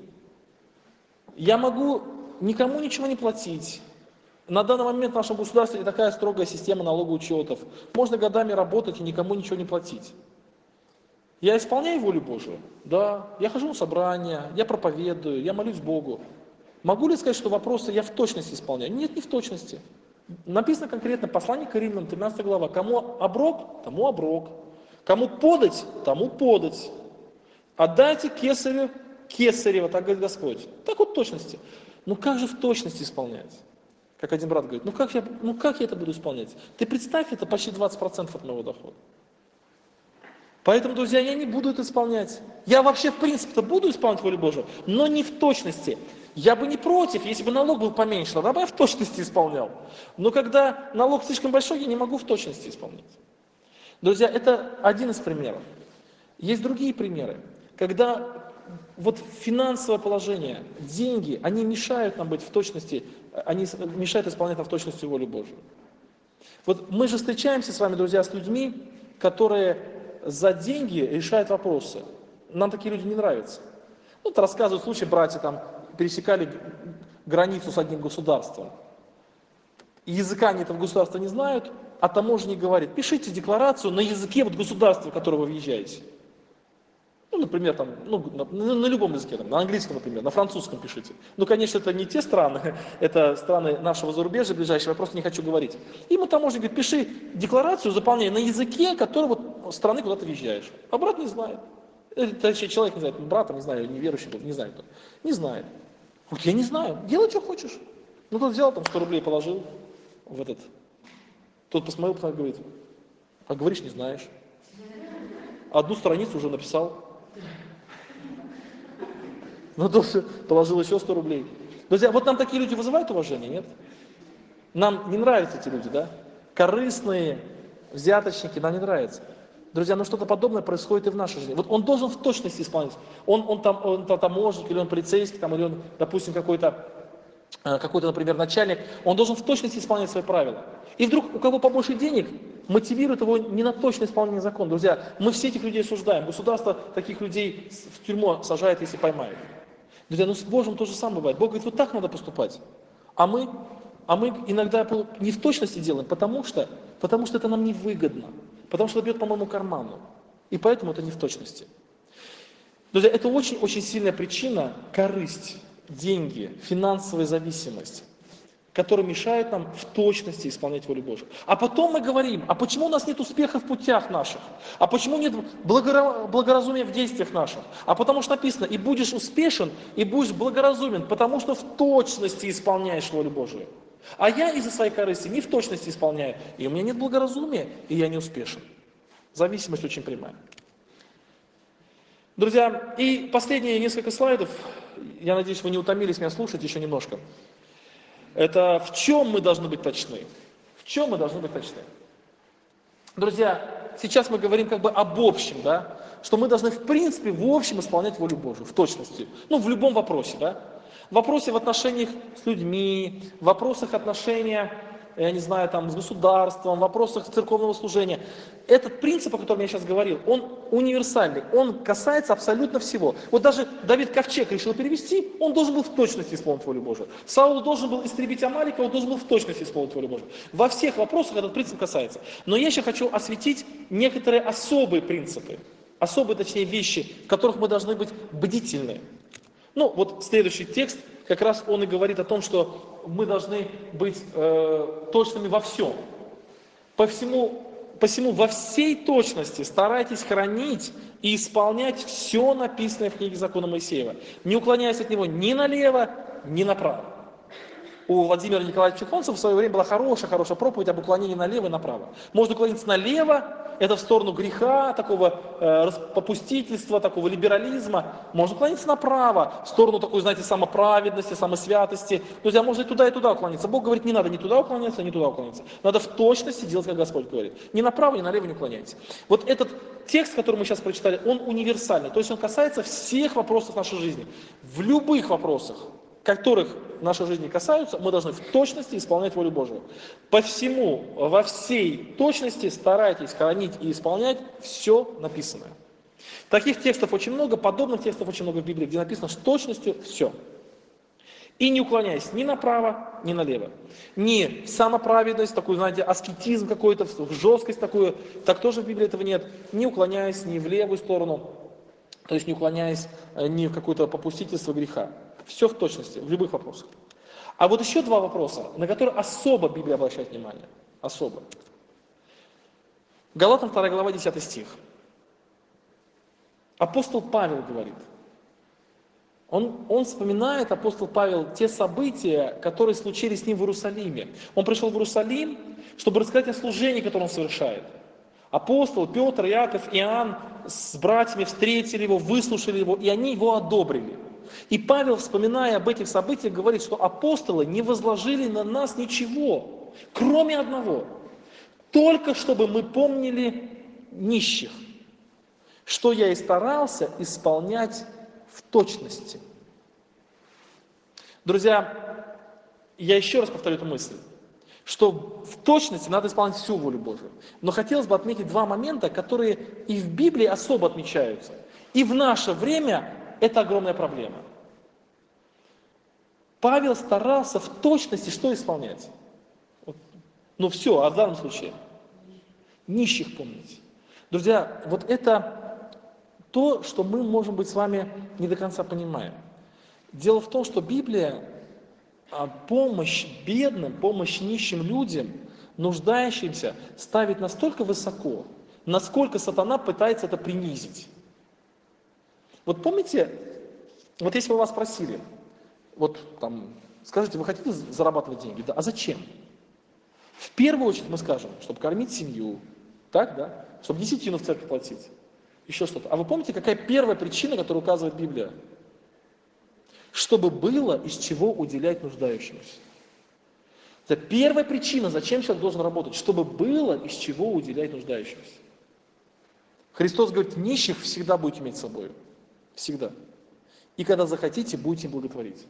Я могу никому ничего не платить. На данный момент в нашем государстве такая строгая система налогоучетов. Можно годами работать и никому ничего не платить. Я исполняю волю Божию? Да. Я хожу на собрания, я проповедую, я молюсь Богу. Могу ли сказать, что вопросы я в точности исполняю? Нет, не в точности. Написано конкретно, послание к Римлянам, 13 глава. Кому оброк, тому оброк. Кому подать, тому подать. Отдайте кесарю кесарева, так говорит Господь. Так вот в точности. Ну как же в точности исполнять? Как один брат говорит, как я это буду исполнять? Ты представь, это почти 20% от моего дохода. Поэтому, друзья, я не буду это исполнять. Я вообще, в принципе-то, буду исполнять волю Божию, но не в точности. Я бы не против, если бы налог был поменьше, тогда бы я в точности исполнял. Но когда налог слишком большой, я не могу в точности исполнять. Друзья, это один из примеров. Есть другие примеры, когда вот финансовое положение, деньги, они мешают нам быть в точности, они мешают исполнять нам в точности волю Божию. Вот мы же встречаемся с вами, друзья, с людьми, которые за деньги решают вопросы. Нам такие люди не нравятся. Вот рассказывают случай, братья там пересекали границу с одним государством. И языка они этого государства не знают, а таможенник говорит, пишите декларацию на языке вот государства, в которое вы въезжаете. Например, там, на любом языке, там, на английском, например, на французском пишите. Конечно, это не те страны, это страны нашего зарубежья ближайшего, я просто не хочу говорить. Ему таможенник говорит, пиши декларацию, заполняй на языке, который вот страны, куда ты въезжаешь. А брат не знает. Точнее, человек не знает, брат, не знаю, неверующий был, не знает. Не знает. Вот я не знаю, делай, что хочешь. Тот взял, там 100 рублей положил в этот. Тот посмотрел, потом говорит, а говоришь, не знаешь. Одну страницу уже написал. Тоже положил еще 100 рублей. Друзья, вот нам такие люди вызывают уважение, нет? Нам не нравятся эти люди, да? Корыстные, взяточники, нам не нравятся. Друзья, что-то подобное происходит и в нашей жизни. Вот он должен в точности исполнять. Он таможенник, или он полицейский, или он, допустим, какой-то, например, начальник. Он должен в точности исполнять свои правила. И вдруг у кого побольше денег, мотивирует его не на точное исполнение закона. Друзья, мы все этих людей осуждаем. Государство таких людей в тюрьму сажает, если поймает. Друзья, с Божьим то же самое бывает. Бог говорит, вот так надо поступать. А мы иногда не в точности делаем, потому что это нам невыгодно. Потому что это бьет по моему карману. И поэтому это не в точности. Друзья, это очень-очень сильная причина – корысть, деньги, финансовая зависимость, которые мешают нам в точности исполнять волю Божию. А потом мы говорим, а почему у нас нет успеха в путях наших? А почему нет благоразумия в действиях наших? А потому что написано, и будешь успешен, и будешь благоразумен, потому что в точности исполняешь волю Божию. А я из-за своей корысти не в точности исполняю, и у меня нет благоразумия, и я не успешен. Зависимость очень прямая. Друзья, и последние несколько слайдов, я надеюсь, вы не утомились меня слушать еще немножко. Это в чем мы должны быть точны? В чем мы должны быть точны? Друзья, сейчас мы говорим об общем, да? Что мы должны в принципе в общем исполнять волю Божию, в точности. В любом вопросе, да? В вопросе в отношениях с людьми, в вопросах отношения, с государством, в вопросах церковного служения. Этот принцип, о котором я сейчас говорил, он универсальный, он касается абсолютно всего. Вот даже Давид ковчег решил перевести, он должен был в точности исполнить волю Божию. Саул должен был истребить Амалика, он должен был в точности исполнить волю Божию. Во всех вопросах этот принцип касается. Но я еще хочу осветить некоторые особые принципы, особые, вещи, в которых мы должны быть бдительны. Следующий текст, как раз он и говорит о том, что мы должны быть точными во всем. Посему во всей точности старайтесь хранить и исполнять все написанное в книге закона Моисеева, не уклоняясь от него ни налево, ни направо. у Владимира Николаевича Концева в свое время была хорошая проповедь об уклонении налево и направо. Можно уклониться налево, это в сторону греха, такого попустительства, такого либерализма. Можно уклониться направо, в сторону такой, знаете, самоправедности, самосвятости. Друзья, можно и туда уклониться. Бог говорит, не надо ни туда уклоняться, ни туда уклоняться. Надо в точности делать, как Господь говорит. Ни направо, ни налево не уклоняйтесь. Вот этот текст, который мы сейчас прочитали, он универсальный. То есть он касается всех вопросов нашей жизни. В любых вопросах, которых нашей жизни касаются, мы должны в точности исполнять волю Божию. По всему, во всей точности старайтесь хранить и исполнять все написанное. Таких текстов очень много, подобных текстов очень много в Библии, где написано с точностью все. И не уклоняясь ни направо, ни налево. Ни в самоправедность, такую, знаете, аскетизм какой-то, в жесткость такую, так тоже в Библии этого нет. Не уклоняясь ни в левую сторону, то есть не уклоняясь ни в какое-то попустительство греха. Все в точности, в любых вопросах. А вот еще два вопроса, на которые особо Библия обращает внимание. Особо. Галатам 2 глава, 10 стих. Апостол Павел говорит. Он вспоминает, апостол Павел, те события, которые случились с ним в Иерусалиме. Он пришел в Иерусалим, чтобы рассказать о служении, которое он совершает. Апостол Петр, Иаков, Иоанн с братьями встретили его, выслушали его, и они его одобрили. И Павел, вспоминая об этих событиях, говорит, что апостолы не возложили на нас ничего, кроме одного. Только чтобы мы помнили нищих, что я и старался исполнять в точности. Друзья, я еще раз повторю эту мысль, что в точности надо исполнять всю волю Божию. Но хотелось бы отметить два момента, которые и в Библии особо отмечаются. И в наше время это огромная проблема. Павел старался в точности что исполнять? Ну все, а в данном случае нищих помнить. Друзья, вот это то, что мы, может быть, с вами не до конца понимаем. Дело в том, что Библия помощь бедным, помощь нищим людям, нуждающимся, ставит настолько высоко, насколько сатана пытается это принизить. Вот помните, вот если бы вас спросили, вот там, скажите, вы хотите зарабатывать деньги? Да, а зачем? В первую очередь мы скажем, чтобы кормить семью, так, да? Чтобы десятину в церковь платить, еще что-то. А вы помните, какая первая причина, которую указывает Библия? Чтобы было из чего уделять нуждающимся. Это первая причина, зачем человек должен работать, чтобы было из чего уделять нуждающимся. Христос говорит, нищих всегда будете иметь с собой. Всегда. И когда захотите, будете им благотворить.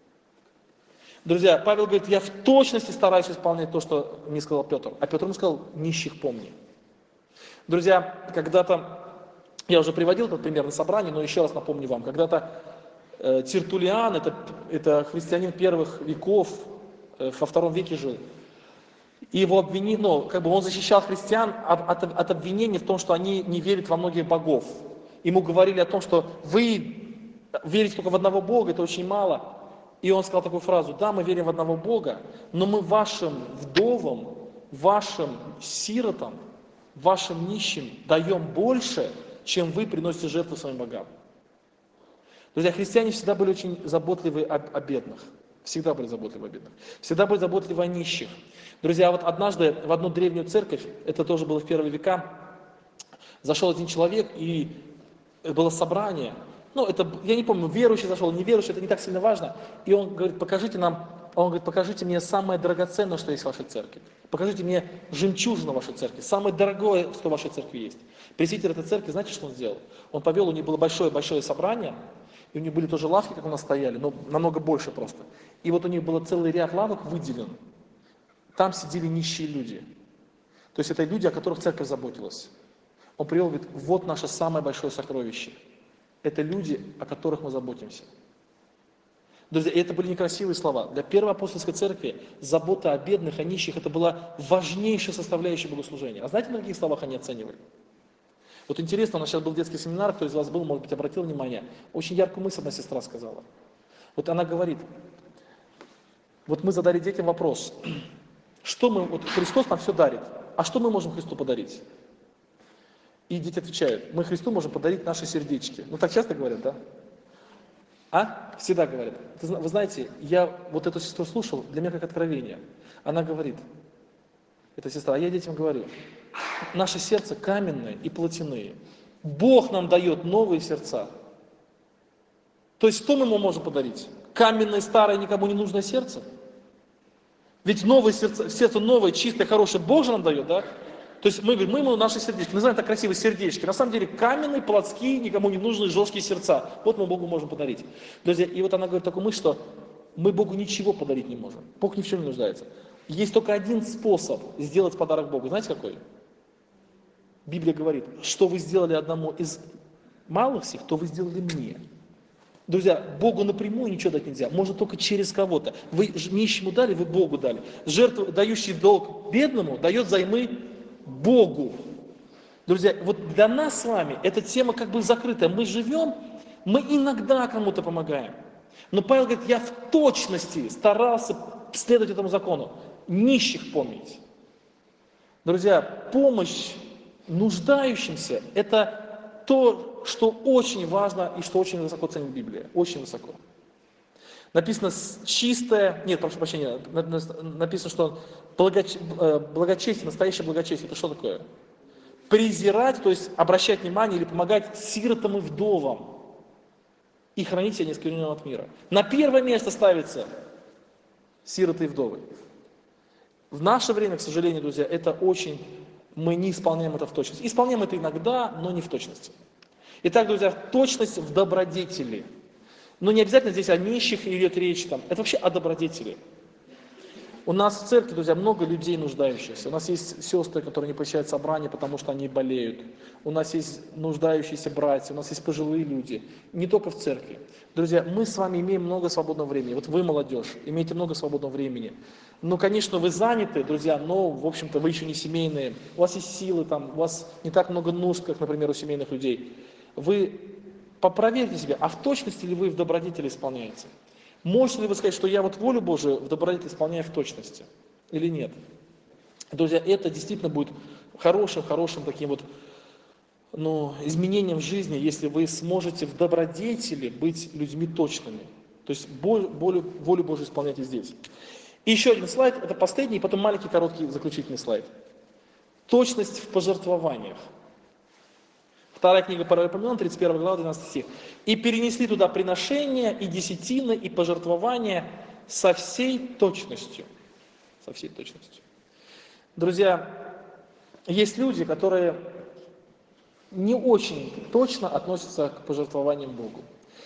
Друзья, Павел говорит, я в точности стараюсь исполнять то, что мне сказал Петр. А Петр ему сказал, нищих помни. Друзья, когда-то, я уже приводил этот пример на собрании, но еще раз напомню вам, когда-то Тертуллиан, это христианин первых веков, во втором веке жил, и его обвинили, он защищал христиан от обвинения в том, что они не верят во многих богов. Ему говорили о том, что вы верите только в одного Бога, это очень мало. И он сказал такую фразу, да, мы верим в одного Бога, но мы вашим вдовам, вашим сиротам, вашим нищим даем больше, чем вы приносите жертву своим богам. Друзья, христиане всегда были очень заботливы о бедных. Всегда были заботливы о бедных. Всегда были заботливы о нищих. Друзья, вот однажды в одну древнюю церковь, это тоже было в первые века, зашел один человек, и было собрание. Я не помню, верующий зашел, неверующий, это не так сильно важно. И он говорит, покажите мне самое драгоценное, что есть в вашей церкви. Покажите мне жемчужину вашей церкви, самое дорогое, что в вашей церкви есть. Пресвитер этой церкви, знаете, что он сделал? Он повел, у них было большое-большое собрание, и у них были тоже лавки, как у нас стояли, но намного больше просто. И вот у них был целый ряд лавок выделен. Там сидели нищие люди. То есть это люди, о которых церковь заботилась. Он привел, говорит, вот наше самое большое сокровище. Это люди, о которых мы заботимся. Друзья, и это были некрасивые слова. Для первой апостольской церкви забота о бедных, о нищих, это была важнейшая составляющая богослужения. А знаете, на каких словах они оценивали? Вот интересно, у нас сейчас был детский семинар, кто из вас был, может быть, обратил внимание, очень яркую мысль одна сестра сказала. Вот она говорит, вот мы задали детям вопрос, вот Христос нам все дарит, а что мы можем Христу подарить? И дети отвечают, мы Христу можем подарить наши сердечки. Так часто говорят, да? Всегда говорят. Вы знаете, я вот эту сестру слушал, для меня как откровение. Она говорит, эта сестра, а я детям говорю, наше сердце каменное и плотяные. Бог нам дает новые сердца. То есть что мы ему можем подарить? Каменное, старое, никому не нужное сердце? Ведь новое сердце новое, чистое, хорошее Бог же нам дает, да? То есть мы говорим, мы ему наши сердечки, называем так красиво сердечки. На самом деле каменные, плотские, никому не нужные, жесткие сердца. Вот мы Богу можем подарить. Друзья, и вот она говорит такую мысль, что мы Богу ничего подарить не можем. Бог ни в чем не нуждается. Есть только один способ сделать подарок Богу. Знаете какой? Библия говорит, что вы сделали одному из малых сих, то вы сделали мне. Друзья, Богу напрямую ничего дать нельзя, можно только через кого-то. Вы нищему дали, вы Богу дали. Жертву, дающий в долг бедному, дает взаймы Богу. Друзья, вот для нас с вами эта тема как бы закрытая. Мы живем, мы иногда кому-то помогаем. Но Павел говорит, я в точности старался следовать этому закону. Нищих помнить. Друзья, помощь нуждающимся – это то, что очень важно и что очень высоко ценит Библия. Очень высоко. Написано чистое, нет, прошу прощения, написано, что благочестие, настоящее благочестие – это что такое? Презирать, то есть обращать внимание или помогать сиротам и вдовам и хранить себя неоскверненным от мира. На первое место ставится сироты и вдовы. В наше время, к сожалению, друзья, это очень, мы не исполняем это в точности. Исполняем это иногда, но не в точности. Итак, друзья, точность в добродетели. Но не обязательно здесь о нищих идет речь, там. Это вообще о добродетели. У нас в церкви, друзья, много людей нуждающихся. У нас есть сестры, которые не посещают собрания, потому что они болеют. У нас есть нуждающиеся братья, у нас есть пожилые люди. Не только в церкви. Друзья, мы с вами имеем много свободного времени. Вот вы, молодежь, имеете много свободного времени. Ну, конечно, вы заняты, друзья, но, в общем-то, вы еще не семейные. У вас есть силы, там, у вас не так много нужд, как, например, у семейных людей. Вы попроверьте себя, а в точности ли вы в добродетели исполняете? Можете ли вы сказать, что я вот волю Божию в добродетели исполняю в точности? Или нет? Друзья, это действительно будет хорошим таким вот изменением в жизни, если вы сможете в добродетели быть людьми точными. То есть волю Божию исполняйте здесь. И еще один слайд, это последний, и потом маленький, короткий, заключительный слайд. Точность в пожертвованиях. Вторая книга Паралипоменон, 31 глава, 12 стих. «И перенесли туда приношения, и десятины, и пожертвования со всей точностью». Со всей точностью. Друзья, есть люди, которые не очень точно относятся к пожертвованиям Богу.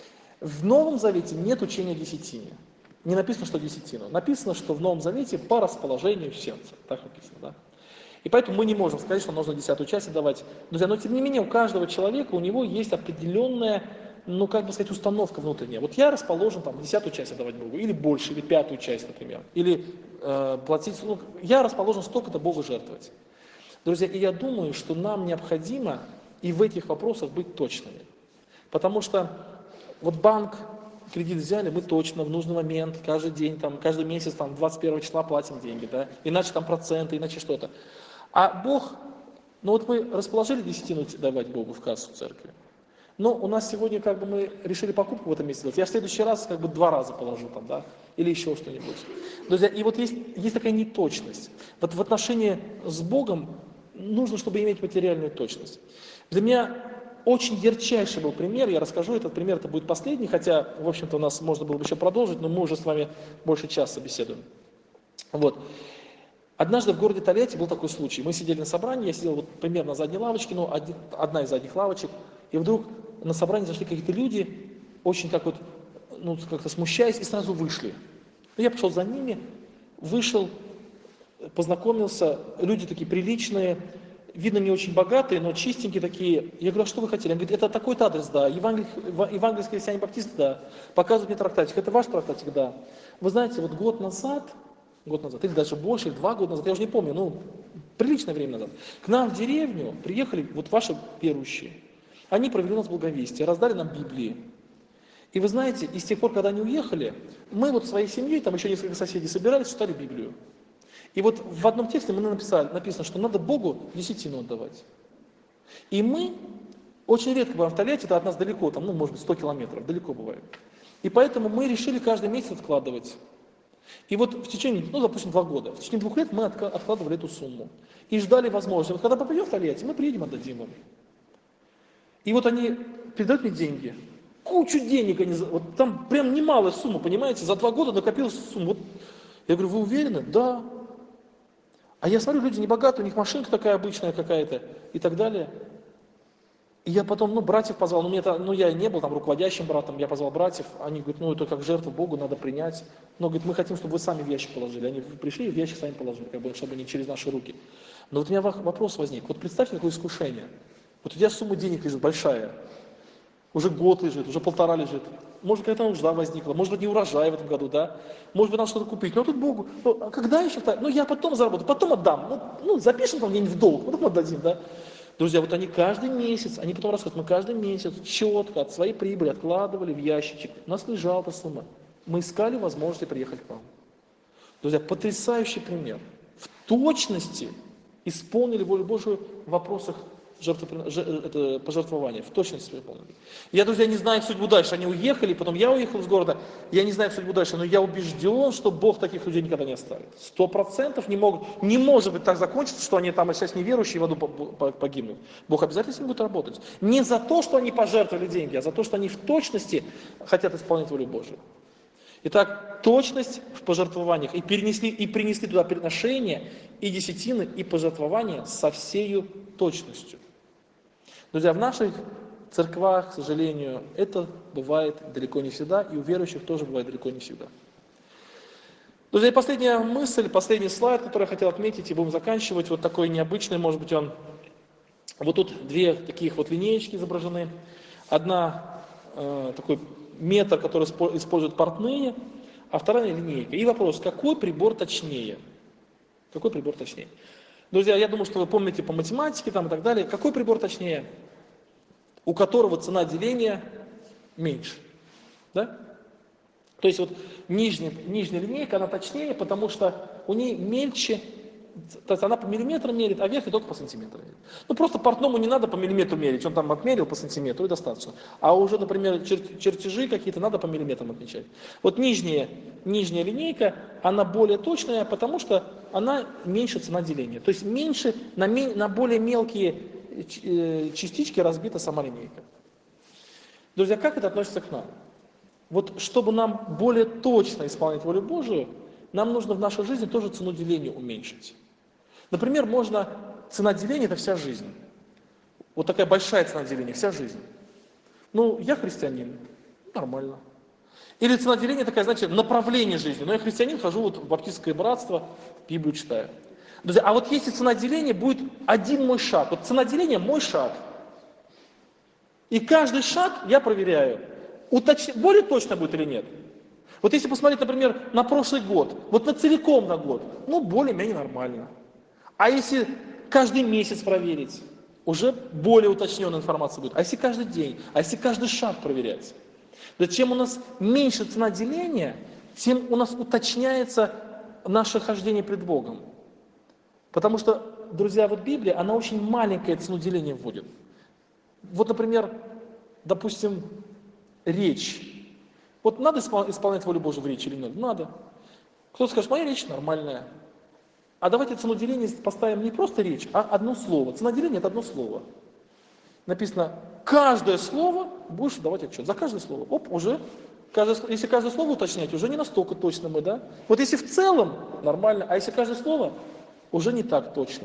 В Новом Завете нет учения о десятине. Не написано, что десятину. Написано, что в Новом Завете по расположению сердца. Так написано, да? И поэтому мы не можем сказать, что нужно 10-ю часть отдавать. Друзья, но тем не менее у каждого человека, у него есть определенная, установка внутренняя. Вот я расположен 10-ю часть отдавать Богу, или больше, или 5-ю часть, например. Или платить, я расположен столько-то Богу жертвовать. Друзья, и я думаю, что нам необходимо и в этих вопросах быть точными. Потому что вот банк, кредит взяли, мы точно в нужный момент, каждый день, каждый месяц, 21 числа платим деньги, да? Иначе проценты, иначе что-то. А Бог, мы расположили десятину давать Богу в кассу церкви. Но у нас сегодня мы решили покупку в этом месяце делать. Я в следующий раз 2 раза положу да? Или еще что-нибудь. Друзья, и вот есть такая неточность. Вот в отношении с Богом нужно, чтобы иметь материальную точность. Для меня очень ярчайший был пример, я расскажу этот пример, это будет последний, хотя, в общем-то, у нас можно было бы еще продолжить, но мы уже с вами больше часа беседуем. Вот. Однажды в городе Тольятти был такой случай. Мы сидели на собрании, я сидел примерно на задней лавочке, одна из задних лавочек, и вдруг на собрании зашли какие-то люди, очень как-то смущаясь, и сразу вышли. Я пошел за ними, вышел, познакомился, люди такие приличные, видно, не очень богатые, но чистенькие такие. Я говорю, а что вы хотели? Он говорит, это такой-то адрес, да. Евангельский христиане баптисты, да. Показывают мне трактатик. Это ваш трактатик, да. Вы знаете, год назад, или даже больше, или 2 года назад, я уже не помню, приличное время назад, к нам в деревню приехали ваши верующие. Они провели у нас благовестие, раздали нам Библии. И вы знаете, и с тех пор, когда они уехали, мы своей семьей, еще несколько соседей собирались, читали Библию. И в одном тексте написано, что надо Богу десятину отдавать. И мы очень редко бываем в Тольятти, это от нас далеко, может быть 100 километров, далеко бывает. И поэтому мы решили каждый месяц откладывать. И вот в течение, ну, допустим, 2 года, в течение 2 лет мы откладывали эту сумму. И ждали возможности. Вот когда попадем в Тольятти, мы приедем, отдадим им. И вот они передают мне деньги. Кучу денег они, вот там прям немалая сумма, понимаете, за 2 года накопилась сумма. Вот. Я говорю, вы уверены? Да. А я смотрю, люди небогатые, у них машинка такая обычная какая-то и так далее. И я потом, братьев позвал, я не был там руководящим братом, я позвал братьев, они говорят, это как жертву Богу надо принять. Но, говорит, мы хотим, чтобы вы сами в ящик положили. Они пришли и в ящик сами положили, чтобы не через наши руки. Но вот у меня вопрос возник, вот представьте такое искушение. Вот у тебя сумма денег лежит большая, уже год лежит, уже 1,5 лежит. Может, какая-то нужда возникла, может быть, не урожай в этом году, да? Может быть, надо что-то купить. Но тут Богу, а когда еще? Я потом заработаю, потом отдам. Запишем там где-нибудь в долг, потом отдадим, да? Друзья, вот они каждый месяц, они потом рассказывают, мы каждый месяц четко от своей прибыли откладывали в ящичек. У нас лежала эта сумма. Мы искали возможности приехать к вам. Друзья, потрясающий пример. В точности исполнили волю Божию в вопросах пожертвования. В точности выполнили. Я, друзья, не знаю их судьбу дальше. Они уехали, потом я уехал из города. Я не знаю их судьбу дальше, но я убежден, что Бог таких людей никогда не оставит. 100% не может быть так закончиться, что они там сейчас неверующие в аду погибнут. Бог обязательно с ними будет работать. Не за то, что они пожертвовали деньги, а за то, что они в точности хотят исполнять волю Божию. Итак, точность в пожертвованиях. И принесли туда приношения, и десятины, и пожертвования со всею точностью. Друзья, в наших церквах, к сожалению, это бывает далеко не всегда, и у верующих тоже бывает далеко не всегда. Друзья, и последняя мысль, последний слайд, который я хотел отметить, и будем заканчивать, вот такой необычный, может быть, он... Вот тут 2 таких вот линеечки изображены. Одна такой метр, который используют портные, а вторая линейка. И вопрос, какой прибор точнее? Какой прибор точнее? Друзья, я думаю, что вы помните по математике там и так далее. Какой прибор точнее? У которого цена деления меньше. Да? То есть вот нижняя линейка, она точнее, потому что у нее мельче, то есть она по миллиметру мерит, а верхняя только по сантиметру мерит. Просто портному не надо по миллиметру мерить, он там отмерил по сантиметру и достаточно. А уже, например, чертежи какие-то надо по миллиметрам отмечать. Вот нижняя линейка, она более точная, потому что она меньше цена деления. То есть меньше, на более мелкие частички разбита сама линейка. Друзья, как это относится к нам? Вот чтобы нам более точно исполнять волю Божию, нам нужно в нашей жизни тоже цену деления уменьшить. Например, цена деления – это вся жизнь. Вот такая большая цена деления – вся жизнь. Я христианин, нормально. Или цена деления такая, знаете, направление жизни. Я христианин, хожу в баптистское братство, Библию читаю. Друзья, а вот если цена деления будет один мой шаг, вот цена деления – мой шаг. И каждый шаг я проверяю, более точно будет или нет. Вот если посмотреть, например, на прошлый год, вот целиком на год, более-менее нормально. А если каждый месяц проверить, уже более уточненная информация будет. А если каждый день, а если каждый шаг проверять? Да чем у нас меньше цена деления, тем у нас уточняется наше хождение пред Богом. Потому что, друзья, вот Библия, она очень маленькое цену деления вводит. Вот, например, допустим, речь. Вот надо исполнять волю Божию в речи или нет? Надо. Кто-то скажет, моя речь нормальная. А давайте цену деления поставим не просто речь, а одно слово. Цена деления – это одно слово. Написано, каждое слово будешь давать отчет. За каждое слово. Уже. Если каждое слово уточнять, уже не настолько точно мы, да? Вот если в целом, нормально. А если каждое слово, уже не так точно.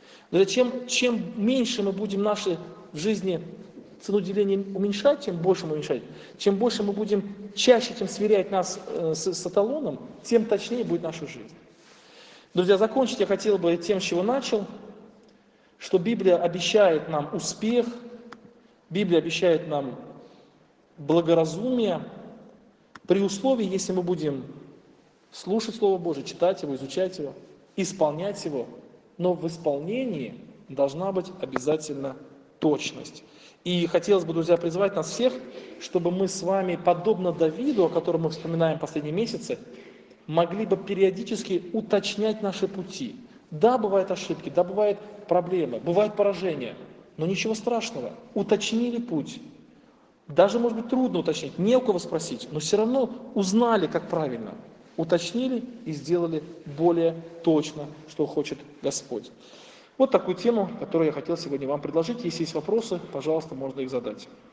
Чем меньше мы будем наши в жизни цену деления уменьшать, чем больше мы уменьшать, чем больше мы будем чаще, чем сверять нас с эталоном, тем точнее будет наша жизнь. Друзья, закончить я хотел бы тем, с чего начал, что Библия обещает нам успех, Библия обещает нам благоразумие, при условии, если мы будем слушать Слово Божие, читать его, изучать его, исполнять его, но в исполнении должна быть обязательно точность. И хотелось бы, друзья, призвать нас всех, чтобы мы с вами, подобно Давиду, о котором мы вспоминаем последние месяцы, могли бы периодически уточнять наши пути. Да, бывают ошибки, да, бывают проблемы, бывают поражения, но ничего страшного. Уточнили путь, Даже, может быть, трудно уточнить, не у кого спросить, но все равно узнали, как правильно. Уточнили и сделали более точно, что хочет Господь. Вот такую тему, которую я хотел сегодня вам предложить. Если есть вопросы, пожалуйста, можно их задать.